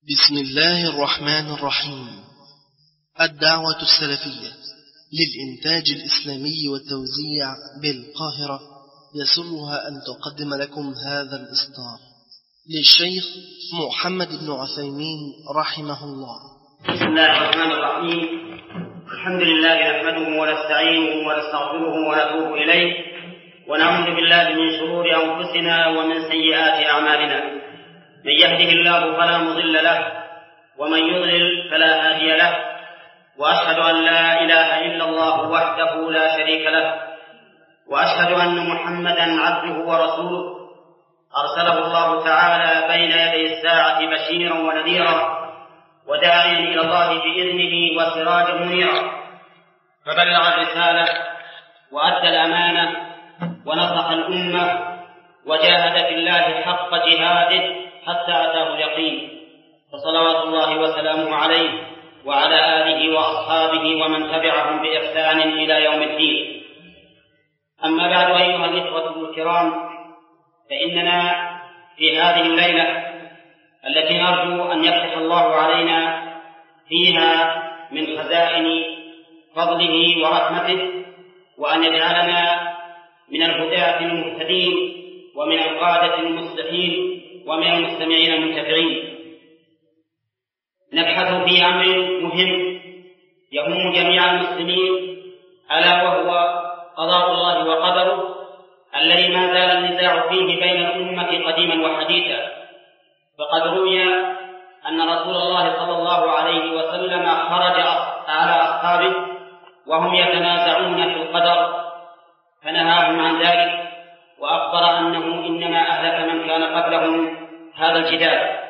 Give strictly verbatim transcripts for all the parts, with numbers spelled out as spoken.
بسم الله الرحمن الرحيم. الدعوة السلفية للإنتاج الإسلامي والتوزيع بالقاهرة يسرها أن تقدم لكم هذا الإصدار للشيخ محمد بن عثيمين رحمه الله. بسم الله الرحمن الرحيم. الحمد لله نحمده ونستعينه ونستغفره ونتوب إليه ونعوذ بالله من شرور أنفسنا ومن سيئات أعمالنا. من يهده الله فلا مضل له ومن يضلل فلا هادي له، وأشهد أن لا إله إلا الله وحده لا شريك له، وأشهد أن محمدا عبده ورسوله أرسله الله تعالى بين يدي الساعة بشيرا ونذيرا وداعيا إلى الله بإذنه وسراجا منيرا، فبلغ الرسالة وأدى الأمانة ونصح الأمة وجاهد في الله حق جهاده حتى أتاه اليقين، فصلوات الله وسلامه عليه وعلى آله وأصحابه ومن تبعهم بإحسان إلى يوم الدين. أما بعد، أيها الإخوة الكرام، فإننا في هذه الليلة التي نرجو أن يفتح الله علينا فيها من خزائن فضله ورحمته، وأن يجعلنا من الهداة المهتدين ومن القادة المصلحين ومن المستمعين المنتفعين، نبحث في أمر مهم يهم جميع المسلمين، ألا وهو قضاء الله وقدره الذي ما زال النزاع فيه بين الأمة قديما وحديثا. فقد روي أن رسول الله صلى الله عليه وسلم خرج على أصحابه وهم يتنازعون في القدر فنهاهم عن ذلك، وأخبر أنه إنما أهلك من كان قبلهم هذا الجدال.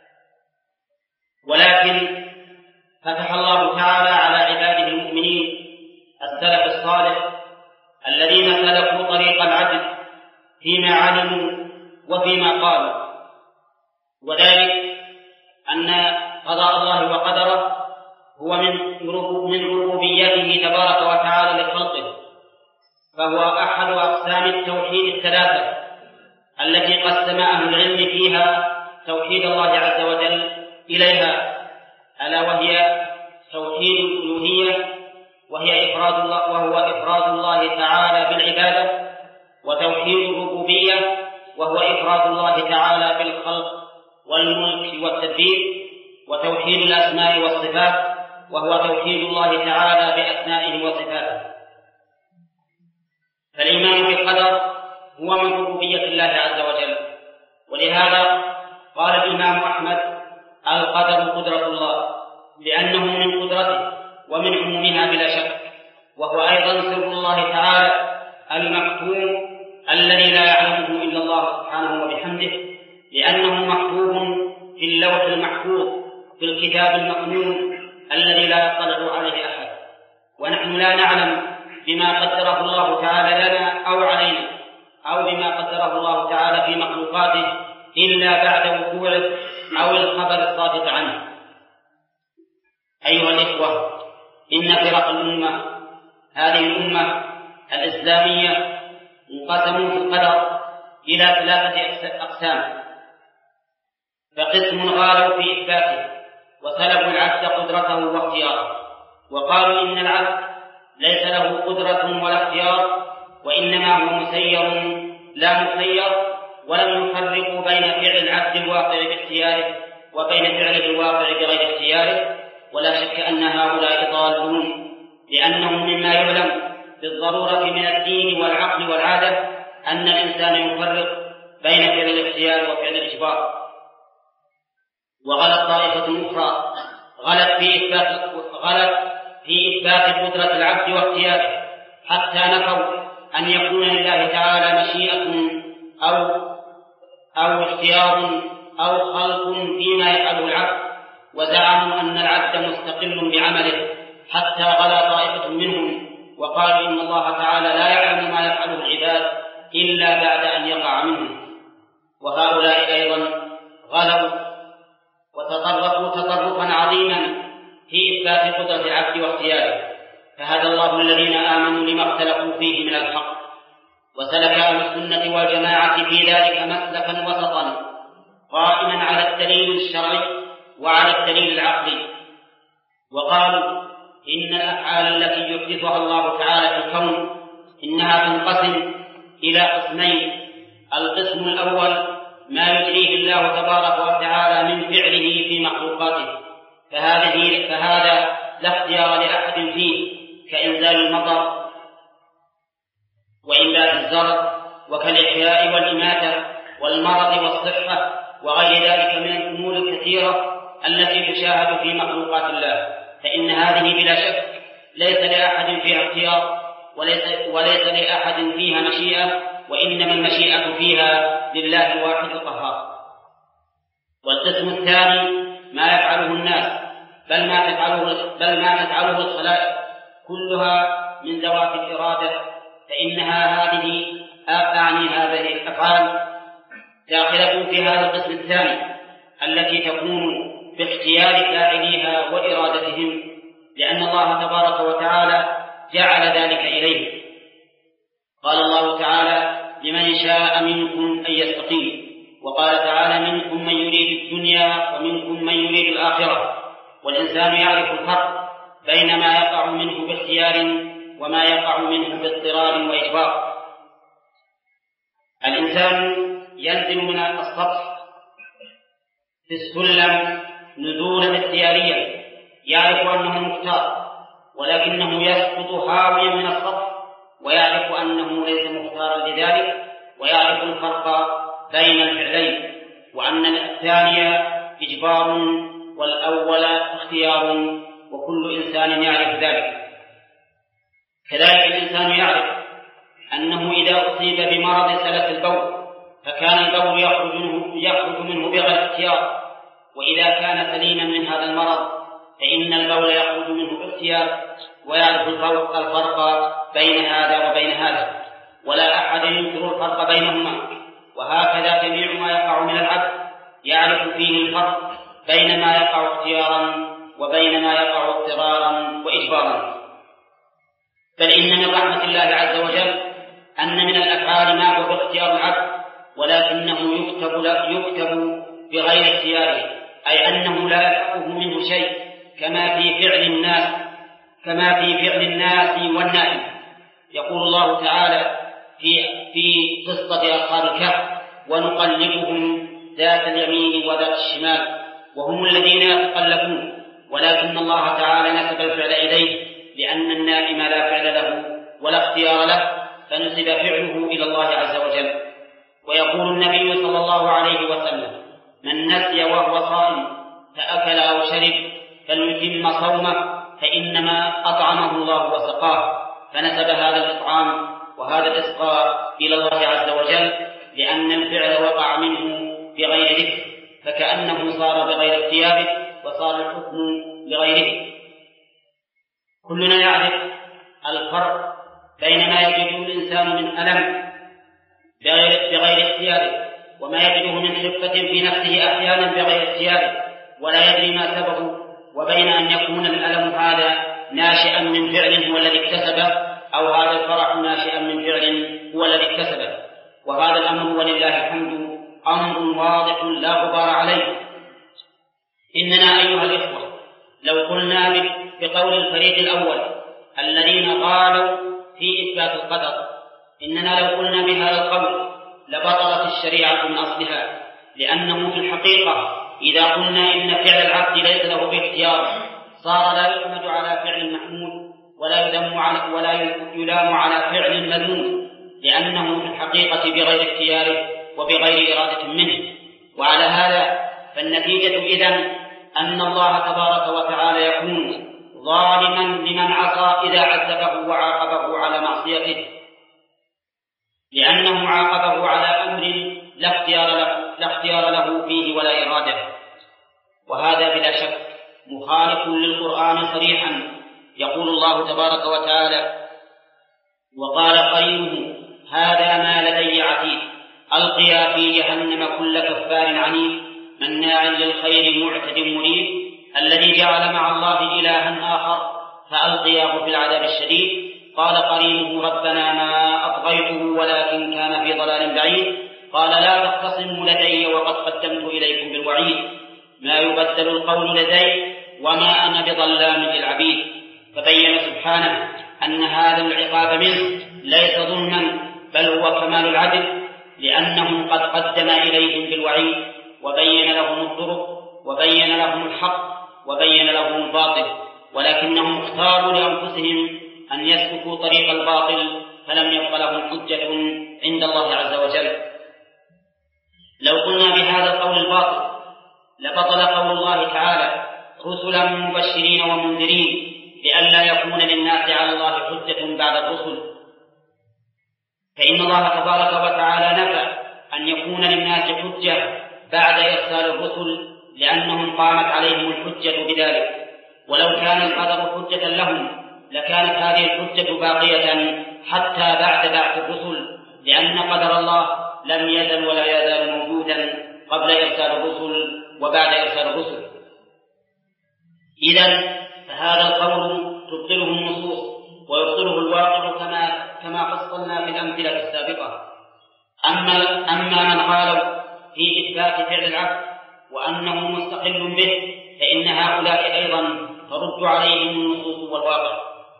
ولكن فتح الله تعالى على عباده المؤمنين السلف الصالح الذين سلكوا طريق العدل فيما علموا وفيما قالوا، وذلك أن قضاء الله وقدره هو من ربوبيته تبارك وتعالى لخلقه، فهو أحد أقسام التوحيد الثلاثة التي قسم أهل العلم فيها توحيد الله عز وجل إليها، ألا وهي توحيد الألوهية وهي إفراد الله وهو إفراد الله تعالى بالعبادة، وتوحيد الربوبية وهو إفراد الله تعالى بالخلق والملك والتدبير، وتوحيد الأسماء والصفات وهو توحيد الله تعالى بأسمائه وصفاته. فالإيمان بالقدر هو من ربوبية الله عز وجل، ولهذا قال الإمام أحمد: القدر قدرة الله، لأنه من قدرته ومن عمومها بلا شك، وهو أيضا سر الله تعالى المكتوم الذي لا يعلمه إلا الله سبحانه وبحمده، لأنه مكتوب في اللوح المحفوظ في الكتاب المكنون الذي لا يطلع عليه أحد، ونحن لا نعلم بما قدره الله تعالى لنا أو علينا أو بما قدره الله تعالى في مخلوقاته إلا بعد وقوعه أو الخبر الصادق عنه. أيها الإخوة، إن فرق الأمة هذه الأمة الإسلامية انقسموا في القدر إلى ثلاثة أقسام، فقسم غالوا في إثباته وسلبوا العبد قدرته واختياره، وقالوا إن العبد ليس له قدرة ولا اختيار، وإنما هو مسير لا مسير، ولم يفرقوا بين فعل العبد الواقع باختياره وبين فعله الواقع بغير اختياره. ولا شك أن هؤلاء ضالون، لأنه مما يعلم بالضرورة من الدين والعقل والعادة أن الإنسان يفرق بين فعل الاختيار وفعل الإجبار. وغلط طائفة أخرى غلط في إثبات غلط في إثبات قدرة العبد واختياره، حتى نفوا أن يكون لله تعالى مشيئة أو أو اختيار أو خلق فيما يفعله العبد، وزعموا أن العبد مستقل بعمله، حتى غلا طائفة منهم وقالوا إن الله تعالى لا يعلم ما يفعله العباد إلا بعد أن يقع منهم. وهؤلاء أيضا غلوا وتطرقوا تطرقا عظيما في إثبات قدرة العبد واختياره، فهدى الله الذين آمنوا لما اختلفوا فيه من الحق، وسلك أهل السنة والجماعة في ذلك مسلكا وسطا قائما على الدليل الشرعي وعلى الدليل العقلي. وقالوا إن الأفعال التي يحدثها الله تعالى في الكون إنها تنقسم إلى قسمين: القسم الأول ما يجريه الله تبارك وتعالى من فعله في مخلوقاته، فهذه فهذا لا اختيار لأحد فيه، كإنزال المطر وإنبات الزرع، وكالإحياء والإماتة والمرض والصحة وغير ذلك من الأمور الكثيرة التي تشاهد في مخلوقات الله، فإن هذه بلا شك ليس لأحد فيها اختيار، وليس, وليس لأحد فيها مشيئة، وإنما المشيئة فيها لله الواحد القهار. والقسم الثاني ما يفعله الناس، بل ما تفعله, بل ما تفعله الخلائق كلها من ذوات الإرادة، فإنها هذه أعني هذه الأفعال داخلة في هذا القسم الثاني التي تكون باختيار فاعليها وإرادتهم، لأن الله تبارك وتعالى جعل ذلك إليه. قال الله تعالى: لمن شاء منكم أن يستقيم. وقال تعالى: منكم من يريد الدنيا ومنكم من يريد الآخرة. والإنسان يعرف الفرق بين ما يقع منه باختيار وما يقع منه باضطرار وإجبار. الإنسان ينزل من السطح في السلم نزولا اختياريا، يعرف أنه مختار، ولكنه يسقط هاويا من السطح ويعرف أنه ليس مختارا لذلك، ويعرف الفرق بين الفعلين، وأن الثاني إجبار والأول اختيار، وكل إنسان يعرف ذلك. كذلك الإنسان يعرف أنه إذا أصيب بمرض سلس البول فكان البول يخرج منه, يخرج منه بغير اختيار، وإذا كان سليما من هذا المرض فإن البول يخرج منه باختيار، ويعرف الفرق بين هذا وبين هذا، ولا أحد ينكر الفرق بينهما. وهكذا جميع ما يقع من العبد يعرف فيه الفرق بين ما يقع اختيارا وبين ما يقع اضطرارا وإجبارا. بل إن من رحمة الله عز وجل أن من الأفعال ما هو باختيار العبد، ولكنه يكتب, يكتب بغير اختياره، أي أنه لا يلحقه منه شيء، كما في فعل الناس كما في فعل الناس والنائم. يقول الله تعالى في في قصة أصحاب الكهف: ونقلبهم ذات اليمين وذات الشمال، وهم الذين يتقلبون، ولكن الله تعالى نسب الفعل إليه، لأن النائم لا فعل له ولا اختيار له، فنسب فعله إلى الله عز وجل. ويقول النبي صلى الله عليه وسلم: من نسي وهو صائم فأكل أو شرب فليتم صومه، فإنما أطعمه الله وسقاه، فنسب هذا الإطعام وهذا الإسقاء إلى الله عز وجل، لأن الفعل وقع منه بغير ذكر، فكأنه صار بغير اختياره، وصار الحكم لغيره. كلنا يعرف الفرق بين ما يجده الإنسان من ألم بغير اختياره، وما يجده من خفة في نفسه أحيانا بغير اختياره ولا يدري ما سببه، وبين أن يكون الألم هذا ناشئا من فعل هو الذي اكتسبه، أو هذا الفرح ناشئا من فعل هو الذي اكتسبه. وهذا الأمر ولله الحمد أمر واضح لا غبار عليه. إننا أيها الإخوة لو قلنا بقول الفريق الأول الذين قالوا في إثبات القدر، إننا لو قلنا بهذا القول لبطلت الشريعة من أصلها، لأنه في الحقيقة إذا قلنا إن فعل العبد ليس له باختيار صار لا يحمد على فعل محمود ولا يذم على ولا يلام على فعل مذموم، لأنه في الحقيقة بغير اختياره وبغير إرادة منه. وعلى هذا فالنتيجة إذن أن الله تبارك وتعالى يكون ظالما لمن عصى إذا عذبه وعاقبه على معصيته، لأنه عاقبه على أمر لا اختيار له, لا اختيار له فيه ولا إرادة. وهذا بلا شك مخالف للقرآن صريحا. يقول الله تبارك وتعالى: وقال قرينه هذا ما لدي عتيد ألقيا في جهنم كل كفار عنيد مناع للخير معتد مريب الذي جعل مع الله إلها آخر فألقياه في العذاب الشديد. قال قرينه ربنا ما أطغيته ولكن كان في ضلال بعيد. قال لا تختصموا لدي وقد قدمت إليكم بالوعيد. ما يبدل القول لدي وما أنا بظلام للعبيد. فبين سبحانه أن هذا العقاب منه ليس ظلما بل هو كمال العدل، لأنه قد قدم إليهم بالوعيد وبين لهم الطرق وبين لهم الحق وبين لهم الباطل، ولكنهم اختاروا لأنفسهم أن يسلكوا طريق الباطل فلم يبق لهم حجة عند الله عز وجل. لو قلنا بهذا القول الباطل لبطل قول الله تعالى رسلا مبشرين ومنذرين لئلا يكون للناس على الله حجة بعد الرسل، فإن الله تبارك وتعالى نفى أن يكون للناس حجة بعد إرسال الرسل لأنهم قامت عليهم الحجة بذلك، ولو كان القدر حجة لهم لكانت هذه الحجة باقية حتى بعد بعث الرسل، لأن قدر الله لم يزل ولا يزال موجودا قبل إرسال الرسل وبعد إرسال الرسل. إذن فهذا القول تبطله النصوص ويبطله الواقع كما كما فصلنا في الأمثلة السابقة. أما أما من قالوا في إثبات فعل العبد وأنه مستقل به فإن هؤلاء أيضا ترد عليهم النصوص والواقع،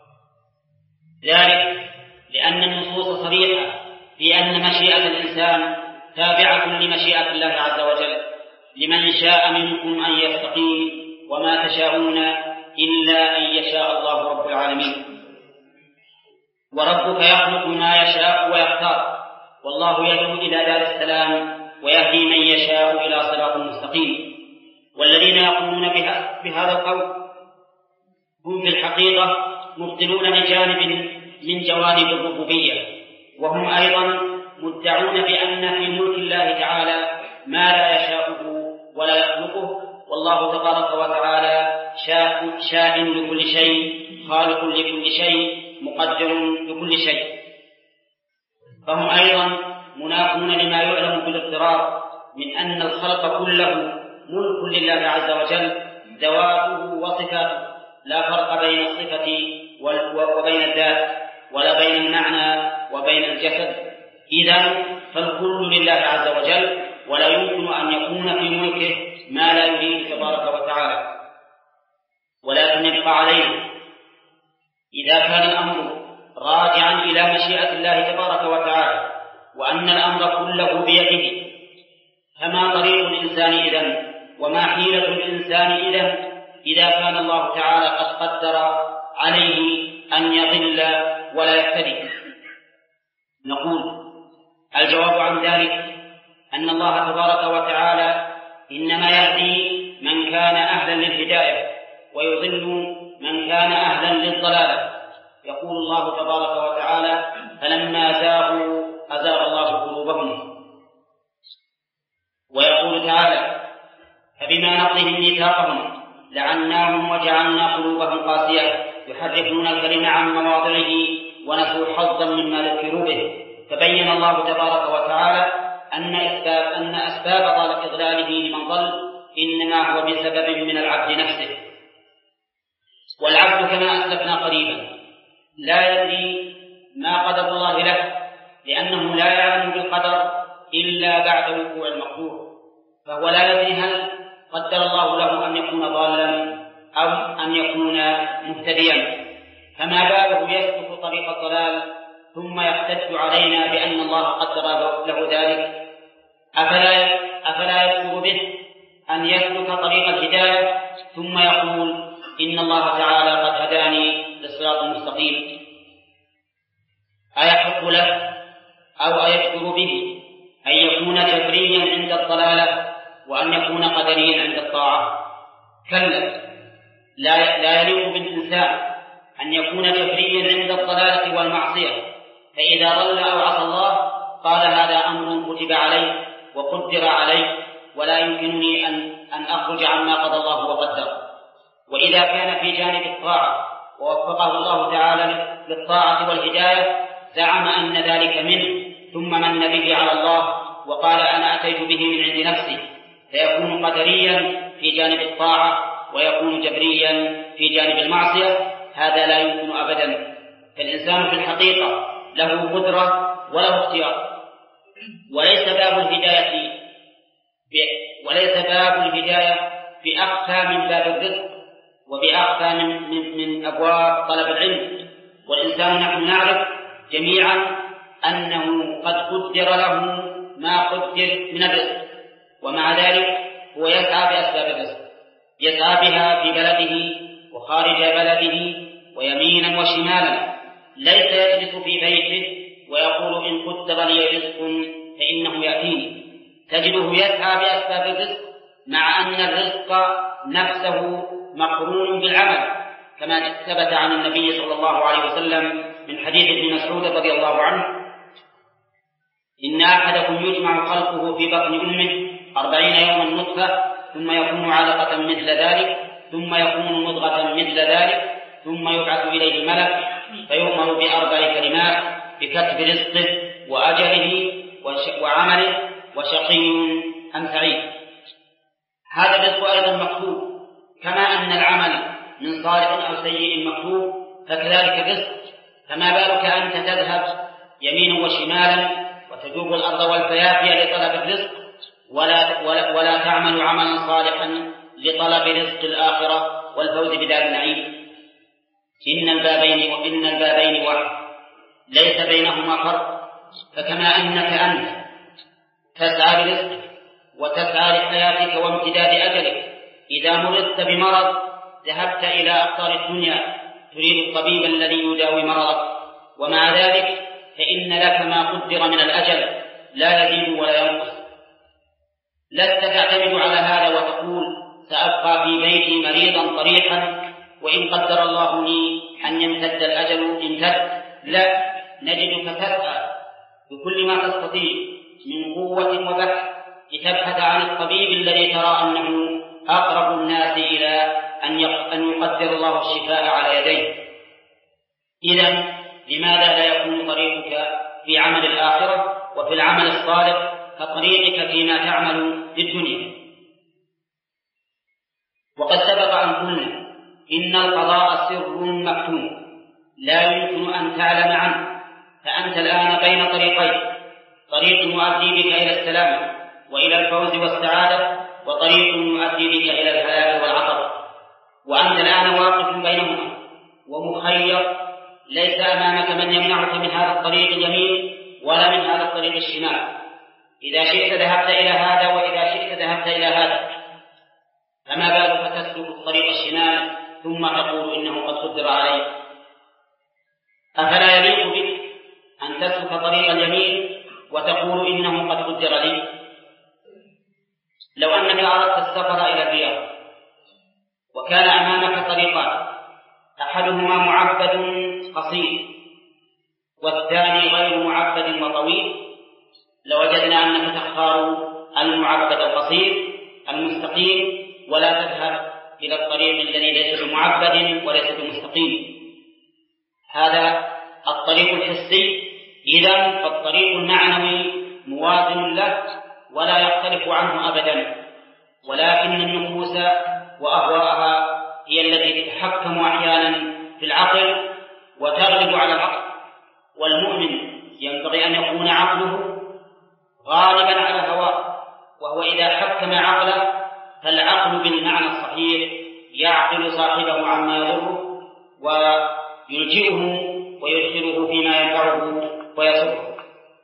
ذلك لأن النصوص صريحة في أن مشيئة الإنسان تابعة لمشيئة الله عز وجل، لمن شاء منكم أن يستقيم وما تشاءون إلا أن يشاء الله رب العالمين. وربك يخلق ما يشاء ويختار، والله يدعو إلى دار السلام ويهدي من يشاء إلى صراط مستقيم. والذين يقومون بهذا القول هم في الحقيقة مبطلون لجانب من جوانب الربوبية، وهم أيضا مدعون بأن في ملك الله تعالى ما لا يشاءه ولا يخلقه، والله تبارك وتعالى شاء لكل شيء خالق لكل شيء مقدر لكل شيء. فهم أيضا منافون لما يعلم بالاضطرار من أن الخلق كله ملك لله عز وجل ذواته وصفاته، لا فرق بين الصفة وبين الذات ولا بين المعنى وبين الجسد. إذن فالكل لله عز وجل، ولا يمكن أن يكون في ملكه ما لا يريد تبارك وتعالى. ولكن يبقى علينا إذا كان الأمر راجعا إلى مشيئة الله تبارك وتعالى وأن الأمر كله بيده، فما طريق الإنسان إذن وما حيلة الإنسان إذن إذا كان الله تعالى قد قدر عليه أن يضل ولا يهتدي؟ نقول الجواب عن ذلك أن الله تبارك وتعالى إنما يهدي من كان أهلا للهداية ويضل من كان أهلا للضلالة. يقول الله تبارك وتعالى فلما زاغوا أزاغ الله قلوبهم. ويقول تعالى فبما نقضهم ميثاقهم لعناهم وجعلنا قلوبهم قاسية يحرفون الكلم عن مواضعه ونسوا حظا مما ذكروا به. فبين الله تبارك وتعالى أن أسباب, أن أسباب إضلاله لمن ضل إنما هو بسبب من العبد نفسه. والعبد كما أسلفنا قريبا لا يدري ما قدر الله له، لأنه لا يعلم بالقدر إلا بعد وقوع المقدور، فهو لا يدري هل قدر الله له أن يكون ضالا أو أن يكون مهتديا، فما باله يسلك طريق الضلال ثم يحتج علينا بأن الله قدر له ذلك. أفلا, أفلا يكفر به أن يسلك طريق الهداية ثم يقول إن الله تعالى قد هداني للصراط المستقيم؟ أيحق له أو أيكفر به أن يكون جبريا عند الضلالة وأن يكون قدريا عند الطاعة؟ كلا، لا, لا يليق بالإنسان أن يكون جبريا عند الضلالة والمعصية، فإذا ضل أو عصى الله قال هذا أمر كتب عليه وقدر عليه ولا يمكنني أن, أن أخرج عما قضى الله وقدر. وإذا كان في جانب الطاعة ووفقه الله تعالى للطاعة والهداية زعم أن ذلك منه ثم من به على الله وقال أنا أتيت به من عند نفسي، فيكون قدريا في جانب الطاعة ويكون جبريا في جانب المعصية. هذا لا يمكن أبدا. فالإنسان في الحقيقة له قدرة وله اختيار، وليس باب الهداية وليس باب الهداية بأخفى من باب الرزق وبأخفى من, من, من أبواب طلب العلم. والإنسان نحن نعرف جميعا أنه قد قدر له ما قدر من الرزق، ومع ذلك هو يسعى بأسباب الرزق، يسعى بها في بلده وخارج بلده ويمينا وشمالا، ليس يجلس في بيته ويقول إن قدر لي رزق فإنه يأتيني. تجده يسعى بأسباب الرزق مع أن الرزق نفسه مقرون بالعمل، كما ثبت عن النبي صلى الله عليه وسلم من حديث ابن مسعود رضي الله عنه: إن أحدكم يجمع خلقه في بطن أمه أربعين يوما نطفة ثم يكون علقة مثل ذلك ثم يكون مضغة مثل ذلك ثم يبعث إليه الملك فيؤمر بأربع كلمات بكتب رزقه وأجله وعمله وشقي أم سعيد. هذا الرزق أيضا مكتوب، كما أن العمل من صالح أو سيء مكتوب، فكذلك الرزق. فما بالك أنت تذهب يمينا وشمالا وتجوب الأرض والفيافي لطلب الرزق ولا, ولا, ولا تعمل عملا صالحا لطلب رزق الآخرة والفوز بدار النعيم. إن البابين وإن البابين واحد ليس بينهما فرق. فكما أنك أنت تسعى لرزقك وتسعى لحياتك وامتداد أجلك، إذا مرضت بمرض ذهبت إلى أقطار الدنيا تريد الطبيب الذي يداوي مرضك، ومع ذلك فإن لك ما قدر من الأجل لا يزيد ولا ينقص. لست تعتمد على هذا وتقول سأبقى في بيتي مريضا طريحا وإن قدر الله لي أن يمتد الأجل امتد. لا، نجدك تسعى بكل ما تستطيع من قوة وبحث لتبحث عن الطبيب الذي ترى أنه أقرب الناس إلى أن يقدر الله الشفاء على يديه. إذن لماذا لا يكون طريقك في عمل الآخرة وفي العمل الصالح كطريقك فيما تعمل في الدنيا؟ وقد سبق أن قلنا إن القضاء سر مكتوم لا يمكن أن تعلم عنه. فأنت الآن بين طريقين: طريق يؤدي بك إلى السلامة وإلى الفوز والسعادة، وطريق يؤدي بك إلى الهلاك والعطب، وأنت الآن واقف بينهما ومخير، ليس أمامك من يمنعك من هذا الطريق اليمين ولا من هذا الطريق الشمال. إذا شئت ذهبت إلى هذا وإذا شئت ذهبت إلى هذا، فما بالك تسلك الطريق الشمال ثم تقول إنه قد قدر عليك؟ أفلا يليق بك أن تسلك طريق اليمين وتقول إنه قد قدر لي؟ لو أنك أردت السفر إلى الرياض وكان أمامك طريقان، أحدهما معبد قصير والثاني غير معبد وطويل، لوجدنا أنك تختار المعبد القصير المستقيم ولا تذهب إلى الطريق الذي ليس بمعبد وليس بمستقيم. هذا الطريق الحسي. إذن فالطريق المعنوي موازن له ولا يختلف عنه أبدا، ولكن النفوس وأهواءها هي التي تتحكم أحيانا في العقل وتغلب على العقل. والمؤمن ينبغي أن يكون عقله غالبا على هواه، وهو إذا حكم عقله فالعقل بالمعنى الصحيح يعقل صاحبه عما يضره ويلجئه ويدخله فيما ينفعه ويسره.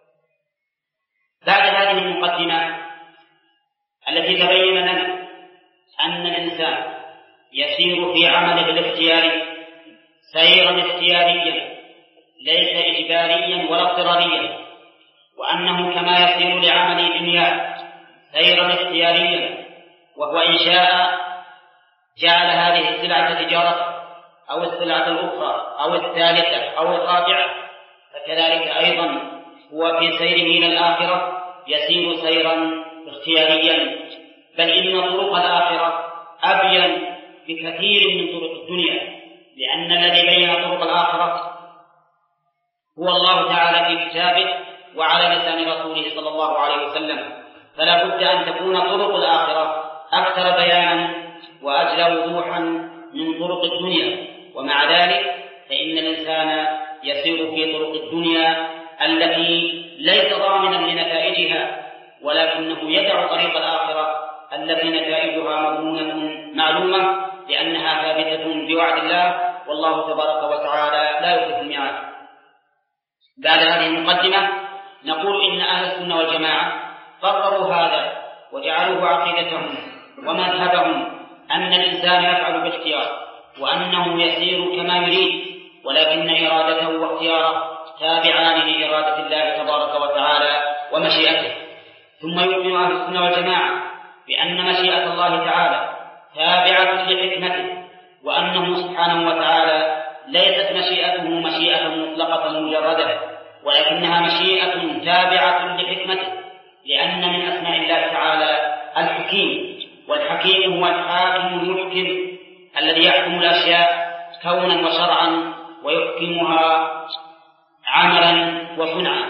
بعد هذه المقدمة التي تبين لنا أن الإنسان يسير في عمله الاختياري سيرا اختياريا ليس إجباريا ولا اضطراريا، وأنه كما يسير لعمل دنياه سيرا اختياريا، وهو إن شاء جعل هذه السلعة تجارته أو السلعة الأخرى أو الثالثة أو الرابعة، فكذلك أيضا هو في سيره إلى الآخرة يسير سيرا اختياريا. بل إن طرق الآخرة أبين بكثير من طرق الدنيا، لأن الذي بين طرق الآخرة هو الله تعالى في كتابه وعلى لسان رسوله صلى الله عليه وسلم، فلا بد أن تكون طرق الآخرة أكثر بيانا وأجل وضوحا من طرق الدنيا. ومع ذلك فإن الإنسان يسير في طرق الدنيا التي ليس ضامنا لنتائجها، ولكنه يدع طريق الآخرة التي نتائجها مضمونة معلومة لأنها ثابتة بوعد الله، والله تبارك وتعالى لا يخلف الميعاد. بعد هذه المقدمة نقول إن أهل السنة والجماعة قرروا هذا وجعلوه عقيدتهم ومذهبهم، أن الإنسان يفعل باختيار وأنه يسير كما يريد، ولكن إرادته واختياره تابعان لإرادة الله تبارك وتعالى ومشيئته. ثم يؤمن أهل السنة والجماعة بأن مشيئة الله تعالى تابعة لحكمته، وأنه سبحانه وتعالى ليست مشيئته مشيئة مطلقة مجردة، ولكنها مشيئة تابعة لحكمته، لأن من أسماء الله تعالى الحكيم، والحكيم هو الحاكم المحكم الذي يحكم الأشياء كونا وشرعا ويحكمها عملا وصنعا.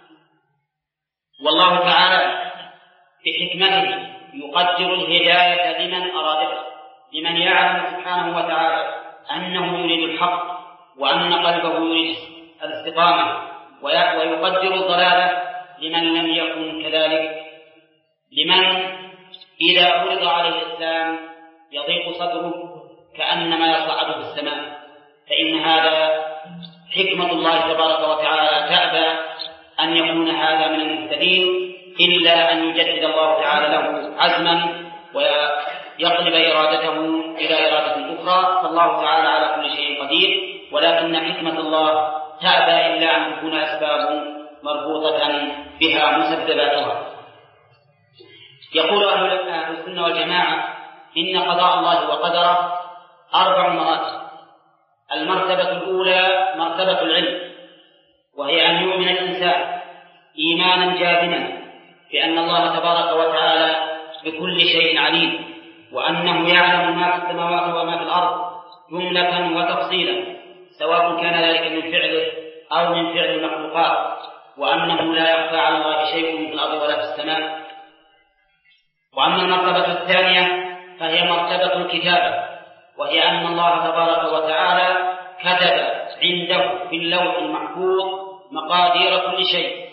والله تعالى بحكمته يقدر الهداية لمن أراده، لمن يعلم سبحانه وتعالى أنه يريد الحق وأن قلبه يريد الاستقامة، ويقدر الضلالة لمن لم يكن كذلك، لمن إذا عرض عليه الإسلام يضيق صدره كأنما يصعد في السماء، فإن هذا حكمة الله تبارك وتعالى تأبى أن يكون هذا من المهتدين إلا أن يجدد الله تعالى له عزما ويقلب إرادته إلى إرادة أخرى، فالله تعالى على كل شيء قدير، ولكن حكمة الله تأبى إلا أن تكون أسباب مربوطة بها مسبباتها. يقول أهل السنة والجماعة إن قضاء الله وقدره أربع مراتب. المرتبة الأولى مرتبة العلم، وهي أن يؤمن الإنسان إيمانا جازما بأن الله تبارك وتعالى بكل شيء عليم، وأنه يعلم ما في السماوات وما في الأرض جملة وتفصيلا، سواء كان ذلك من فعله أو من فعل المخلوقات، وأنه لا يخفى على الله شيء في الأرض ولا في السماء. وأما المرتبة الثانية فهي مرتبة الكتابة، وهي أن الله تبارك وتعالى كتب عنده في اللوح المحفوظ مقادير كل شيء،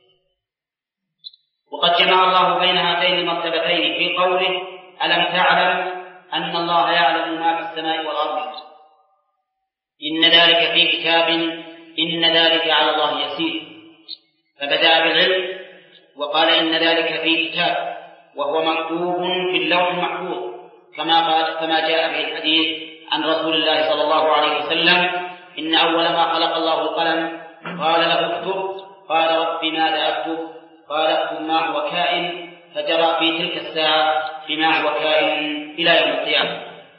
وقد جمع الله بين هاتين المرتبتين في قوله ألم تعلم أن الله يعلم ما في السماء والأرض إن ذلك في كتاب إن ذلك على الله يسير، فبدأ بالعلم وقال إن ذلك في كتاب وهو مكتوب في اللوح المحفوظ، كما قال كما جاء به الحديث عن رسول الله صلى الله عليه وسلم إن أول ما خلق الله القلم قال له اكتب، قال رب ماذا أكتب؟ قال اكتب ما هو كائن، فجرى في تلك الساعة بما هو كائن إلى يوم القيامة.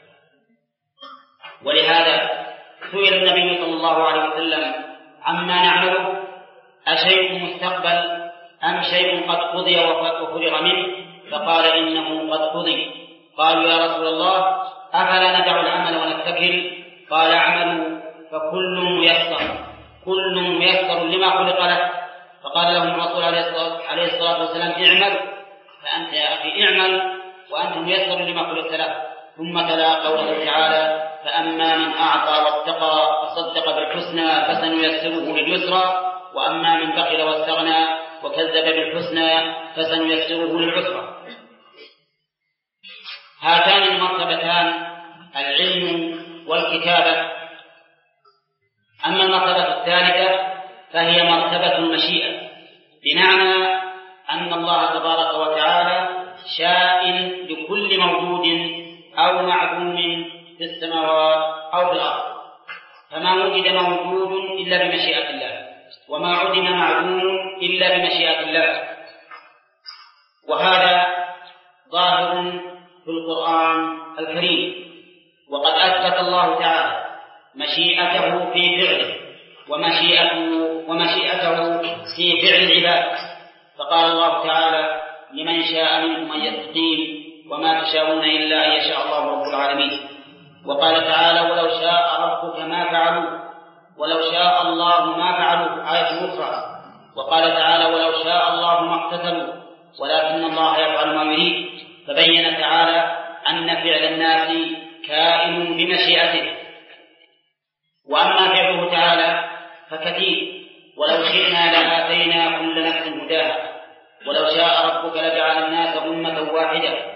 ولهذا سئل النبي صلى الله عليه وسلم عما نعمله أشيء مستقبل أم شيء قد قضي وفرغ منه؟ فقال إنه قد قضي. قالوا يا رسول الله أفلا ندع العمل ونتكل؟ قال اعملوا فكل ميسر، كل ميسر لما خلق له. فقال لهم الرسول عليه الصلاة والسلام اعمل، فأنت يا أخي اعمل وأنت ميسر لما خلقت له. ثم تلا قوله تعالى فأما من أعطى واتقى وصدق بالحسنى فسنيسره لليسرى، وأما من بخل واستغنى وكذب بالحسنى فسنيسره للعسرى. هاتان المرتبتان العلم والكتابة. أما المرتبة الثالثة فهي مرتبة المشيئة، بمعنى أن الله تبارك وتعالى شائن لكل موجود أو معدوم في السماوات أو في الأرض، فما وجد موجود إلا بمشيئة الله، وما عدم معدوم إلا بمشيئة الله. وهذا ظاهر في القرآن الكريم، وقد أثبت الله تعالى مشيئته في فعله ومشيئته, ومشيئته في فعل العباد، فقال الله تعالى لمن شاء منكم أن يستقيم وما تشاءون إلا أن يشاء الله رب العالمين. وقال تعالى ولو شاء ربك ما فعلوه، ولو شاء الله ما فعلوه، آية أخرى. وقال تعالى ولو شاء الله ما اقتتلوا ولكن الله يفعل ما يريد. فبين تعالى أن فعل الناس كائن بمشيئته. وأما فعله تعالى فكثير، ولو شئنا لآتينا كل نفس هداها، ولو شاء ربك لجعل الناس أمة واحدة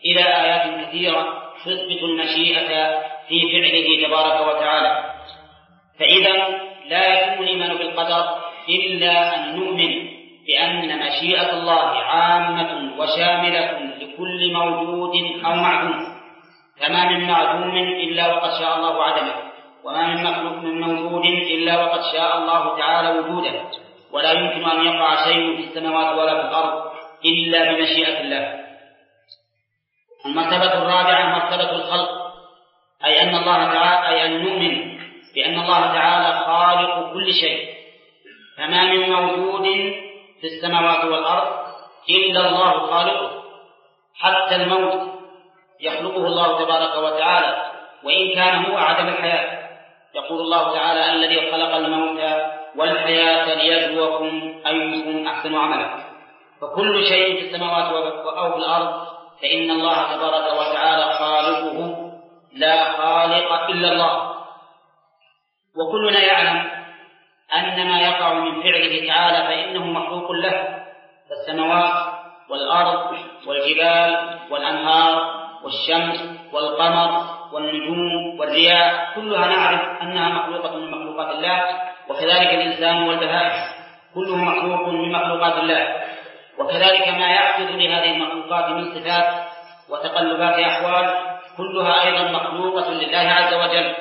إلى آيات كثيرة تثبت المشيئة في فعله تبارك وتعالى. فإذا لا يتم الإيمان بالقدر إلا أن نؤمن بأن مشيئة الله عامة وشاملة لكل موجود أو معدوم، فما من معدوم إلا وقد شاء الله عدمه، وما من مخلوق من موجود إلا وقد شاء الله تعالى وجوده، ولا يمكن أن يقع شيء في السماوات ولا في الأرض إلا بمشيئة الله. المرتبة الرابعة مرتبة الخلق، أي أن الله تعالى أي أن نؤمن بأن الله تعالى خالق كل شيء، فما من موجود في السماوات والأرض إلا الله خالقه، حتى الموت يخلقه الله تبارك وتعالى وإن كان هو عدم الحياة. يقول الله تعالى: الذي خلق الموت والحياة ليبلوكم أيكم أحسن عملا. فكل شيء في السماوات أو في الأرض فإن الله تبارك وتعالى خالقه، لا خالق إلا الله. وكلنا يعلم أن ما يقع من فعله تعالى فإنه مخلوق له، فالسماوات والأرض والجبال والأنهار والشمس والقمر والنجوم والرياح كلها نعرف أنها مخلوقة من مخلوقات الله، وكذلك الإنسان والبهائم كله مخلوق من مخلوقات الله، وكذلك ما يحدث لهذه المخلوقات من صفات وتقلبات أحوال كلها أيضا مخلوقة لله عز وجل.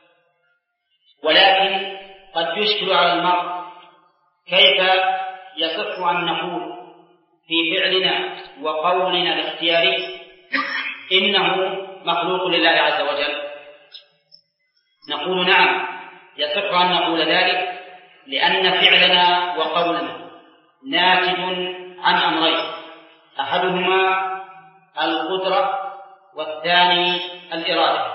ولكن قد يشكل على المرء كيف يصح أن نقول في فعلنا وقولنا الاختياري إنه مخلوق لله عز وجل. نقول نعم، يصح أن نقول ذلك لأن فعلنا وقولنا ناتج عن أمرين: أحدهما القدرة والثاني الإرادة.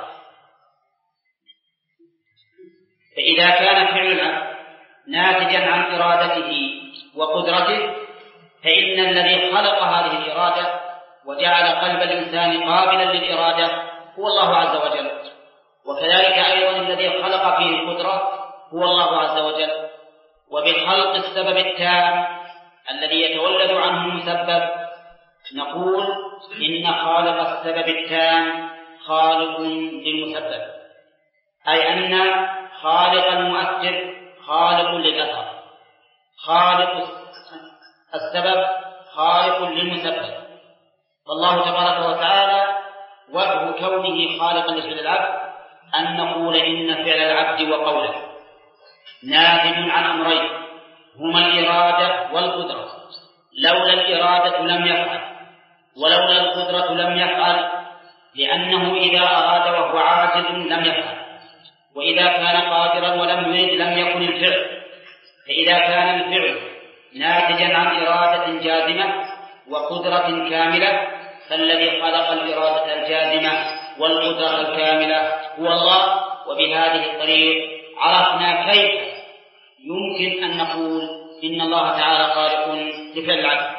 فإذا كان فعلنا ناتجا عن إرادته وقدرته فإن الذي خلق هذه الإرادة وجعل قلب الإنسان قابلا للإرادة هو الله عز وجل، وكذلك أيضا الذي خلق فيه القدرة هو الله عز وجل. وبخلق السبب التام الذي يتولد عنه المسبب نقول إن خالق السبب التام خالق للمسبب، أي أن خالق المؤثر خالق للأثر، خالق السبب خالق للمسبب. فالله تبارك وتعالى وجه كونه خالقا لفعل العبد أن نقول إن فعل العبد وقوله ناتج عن أمرين هما الإرادة والقدرة. لولا الإرادة لم يفعل، ولولا القدرة لم يفعل، لأنه إذا أراد وهو عاجز لم يفعل، وإذا كان قادرا ولم يرد لم يكن الفعل. فإذا كان الفعل ناتجا عن إرادة جازمة وقدرة كاملة فالذي خلق الإرادة الجازمة والقدرة الكاملة هو الله. وبهذه الطريق عرفنا كيف يمكن أن نقول إن الله تعالى خالق لفعل العبد،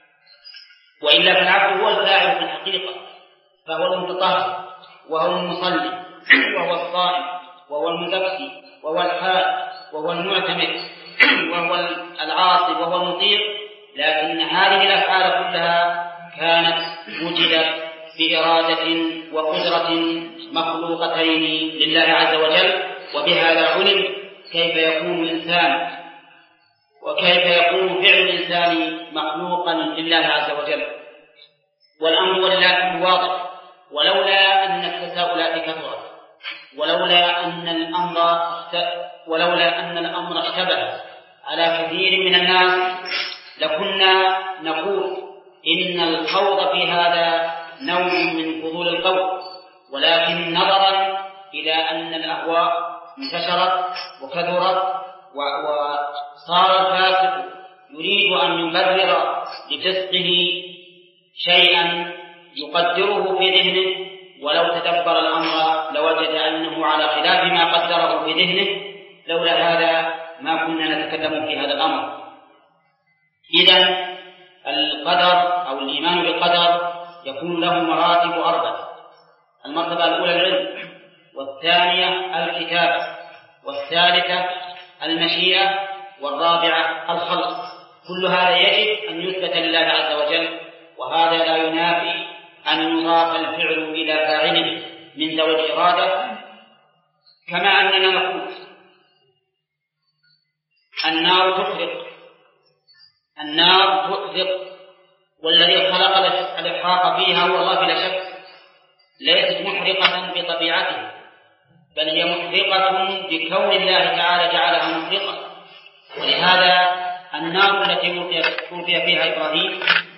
وإلا فالعبد هو الفاعل في الحقيقة، فهو المتطهر وهو المصلي وهو الصائم وهو المزكي وهو الحاج وهو المعتمد وهو العاصي وهو المطيع، لكن هذه الأفعال كلها كانت وجدت بإرادة وقدرة مخلوقتين لله عز وجل. وبهذا علم كيف يكون الإنسان وكيف يكون فعل الإنسان مخلوقا لله عز وجل. والأمر ولله واضح، ولولا أن التساؤلات كثرت، ولولا أن الأمر ولولا أن الأمر اشتبه على كثير من الناس لكنا نقول إن الخوض في هذا نوع من فضول القول. ولكن نظرا إلى أن الأهواء انتشرت وكثرت وصار الفاسق يريد أن يبرر لفسقه شيئا يقدره في ذهنه، ولو تدبر الأمر لوجد أنه على خلاف ما قدره في ذهنه. لولا هذا ما كنا نتكلم في هذا الأمر. إذن القدر أو الإيمان بالقدر يكون له مراتب أربعة: المرتبة الأولى العلم، والثانية الكتابة، والثالثة المشيئة، والرابعة الخلق. كل هذا يجب أن يثبت لله عز وجل، وهذا لا ينافي أن يضاف الفعل إلى فاعله من ذوي الإرادة، كما أننا نقول النار تحرق النار تحرق والذي خلق الإحراق فيها هو الله بلا شك، ليست محرقة بطبيعتها، بل هي محرقة بكون الله تعالى جعلها محرقة. ولهذا النار التي توفي فيها إبراهيم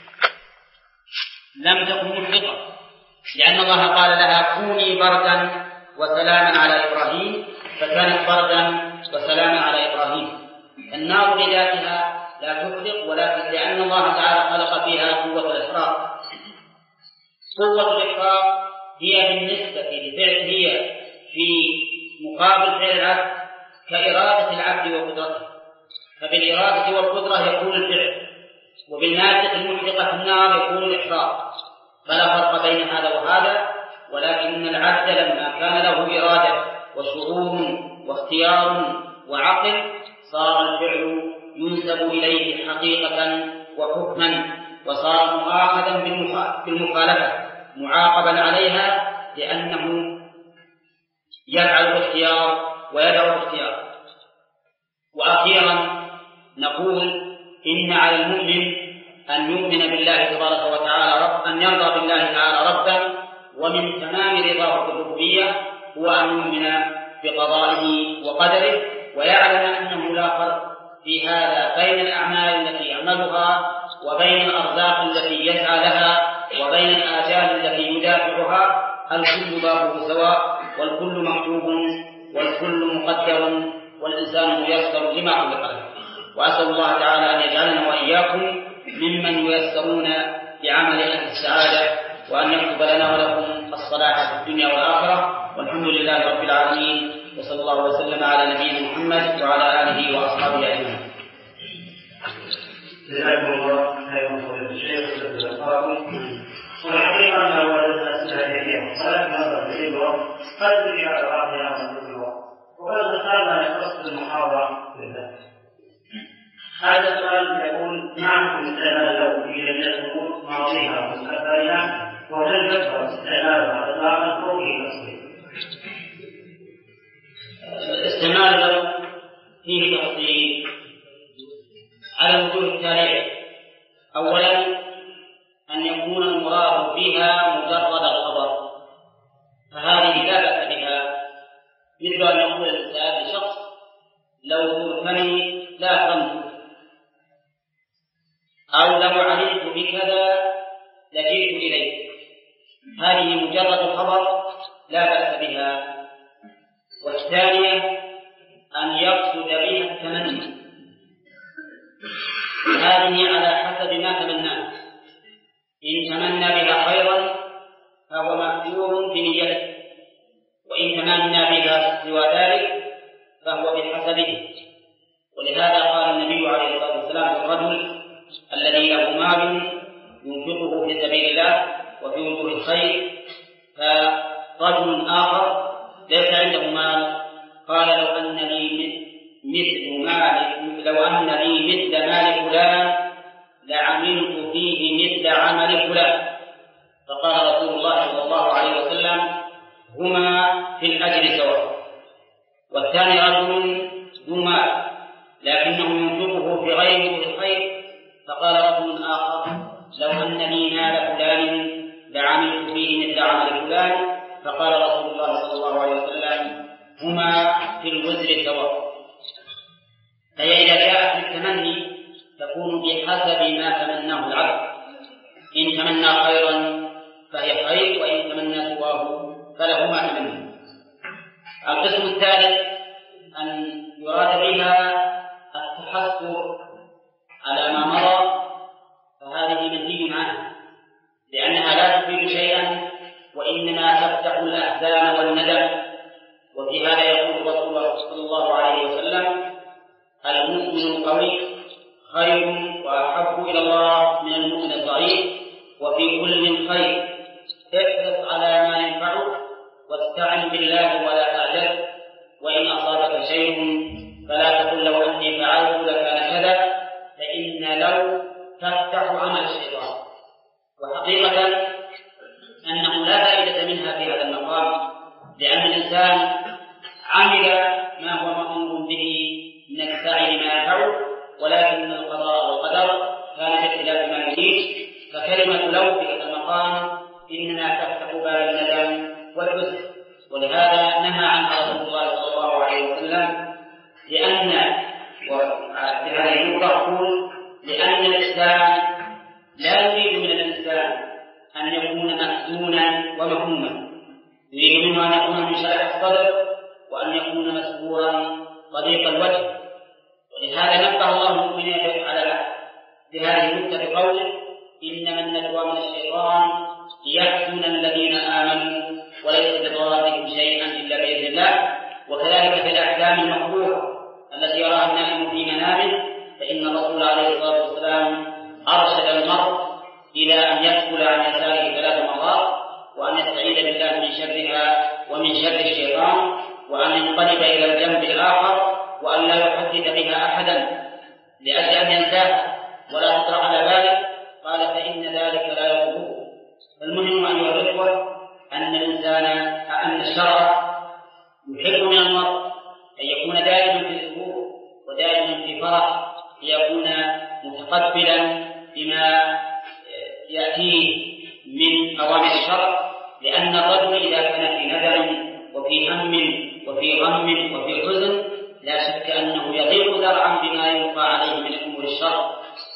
لم تكن محرقة، لأن الله قال لها كوني بردا وسلاما على إبراهيم، فكانت بردا وسلاما على إبراهيم. النار بذاتها لا تحرق، ولكن لأن الله تعالى خلق فيها قوة الإحراق. قوة الإحراق هي بالنسبة لفعل هي في مقابل فعل العبد كإرادة العبد وقدرته، فبالإرادة والقدرة يكون الفعل، وبالمادة المحرقة النار يكون الإحراق، فلا فرق بين هذا وهذا. ولكن العبد لما كان له إرادة وشعور واختيار وعقل صار الفعل ينسب إليه حقيقة وحكما، وصار مؤاخذا بالمخالفة معاقبا عليها، لأنه يفعل الاختيار ويدعو الاختيار. وأخيرا نقول إن على المؤمن أن يؤمن بالله تبارك وتعالى رب، أن يرضى بالله تعالى ربا، ومن تمام رضاه بالربوبية هو أن يؤمن بقضائه وقدره، ويعلم أنه لا فرق في هذا بين الأعمال التي يعملها وبين الأرزاق التي يسعى لها وبين الآجال التي يدافعها. الكل بابه سواء، والكل مكتوب، والكل مقدر، والإنسان ميسر لما خلق له. وأسأل الله تعالى أن يجعلنا وإياكم ممن ييسرون بعمل أهل السعادة، وأن يكتب لنا ولكم الصلاح في الدنيا والآخرة. والحمد لله رب العالمين، وصلى الله وسلم على نبينا محمد وعلى آله وأصحابه أجمعين. جزاكم الله خيرا فضيلة الشيخ وجزاكم. والحقيقة أن ولدنا الأسئلة كثيرة، ولكن هذا الفيديو قد يجي على بعضها من الفيديو، وقد ذكرنا يختص المحاضرة بالذات. هذا السؤال يقول: نعم استعمال له في جميع الأمور ماضيها ومستقبلها، وهل يكثر استعمالها إطلاقا فوقه تصوير؟ الاستعمال له فيه تفصيل على الوجوه التالية. أولا أن يكون المراد فيها مجرد الخبر، فهذه لا بأس بها، مثل أن يقول الإنسان لشخص: لو زرتني لا أكرمتك، أو لو علمت بكذا لجئت إليك. هذه مجرد الخبر لا بأس بها. والثانية أن يقصد بها التمني، هذه على حسب ما تمناه. إن تمنى بها خيرا فهو مأجور بنيته، وإن تمنى بها سوى ذلك فهو بحسبه. ولهذا قال النبي عليه الصلاة والسلام: الرجل الذي له مال ينفقه في سبيل الله وفي وجوه الخير، فرجل آخر ليس عنده مال قال: لو أن لي مثل مال لو أن لي مثل مال فلان لعملت فيه مثل عمل فلان. فقال رسول الله صلى الله عليه وسلم: هما في الأجر سواء. والثاني رجل ذو مال لكنه ينفقه في غير وجوه الخير، فقال رجل آخر: لو أن لي مال فلان لعملت فيه مثل عمل فلان. فقال رسول الله صلى الله عليه وسلم: هما في الوزر سواء. فهي إذا جاءت بالتمني تكون بحسب ما تمناه العبد، إن تمنى خيرا فهي خير، وإن تمنى سواه فله ما تمنى. القسم الثالث أن يراد بها التحسر على ما مضى، فهذه منهي عنها، لأنها لا تفيد شيئا وإنما تفتح الأحزان والندم. وفي هذا يقول رسول الله صلى الله عليه وسلم: المؤمن القوي خير وأحب إلى الله من المؤمن الضعيف، وفي كل خير. احرص على ما ينفعك واستعن بالله ولا تعجل، وإن أصابك شيء فلا تقل لو أني فعلت لكان كذا، فإن لو تفتح عمل الشيطان. وحقيقة الإنسان عمل ما هو مأمور به من السعي لما ينفعه، ولكن القضاء والقدر كان باختلاف ما يريد. فكلمة لو في هذا المقام إننا تفتح باب الندم والحزن، ولهذا نهى عنها رسول الله صلى الله عليه وسلم، لأن وهذه النقطة تقول لأن الإسلام لا يريد من الإنسان أن يكون محزونا ومهموما، يريد منه أن يكون منشرح الصدر وأن يكون مسرورا ضيق الوجه. ولهذا نبه الله المؤمنين على بهذه النقطة بقوله إنما النجوى من الشيطان ليحزن الذين آمنوا وليس بضارهم شيئا إلا بإذن الله. وكذلك في الأحلام المكروهة التي يراها النائم في منامه، فإن الرسول عليه الصلاة والسلام أرشد المرء إلى أن يدخل عن يساره ثلاث مرات، وأن يستعيذ بالله من شرها ومن شر الشيطان، وأن ينقلب إلى الجنب الآخر، وأن لا يحدث بها أحدا لأجل أن ينساها ولا تطرح على باله. قال فإن ذلك لا يضره. فالمهم أيها الإخوة أن الإنسان أن الشرع يحب من المرء أن يكون دائما في سرور ودائما في فرح، ليكون متقبلا بما يأتيه من أوامر الشرع، لأن الرجل إذا كان في ندم وفي هم وفي غم وفي حزن لا شك أنه يضيق ذرعا بما يلقى عليه من أمور الشرع.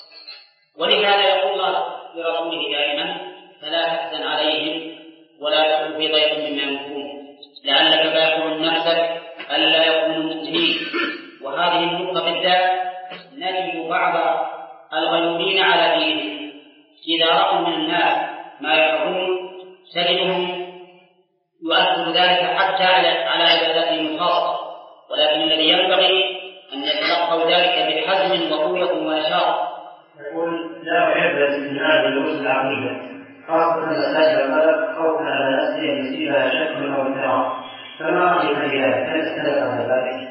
ولهذا يقول الله لرسوله دائما فلا تحزن عليهم ولا تكن في ضيق مما يمكرون لعلك باخع نفسك ألا يكونوا مؤمنين. وهذه النقطة بالذات نجد بعض الغيورين على دينهم إذا رأوا من الناس ما يفعلون تجدهم يؤثر ذلك حتى على عباداتهم الخاصة، ولكن الذي ينبغي أن يتلقوا ذلك بحزم وقوة ونشاط. يقول لا أحب الاستناد بالوصول العقيدة، خاصة مسائل القلب خوفا على نفسه أن يصيبها شك أو اضطراب، فما رأيك في ذلك؟ هل استند على ذلك؟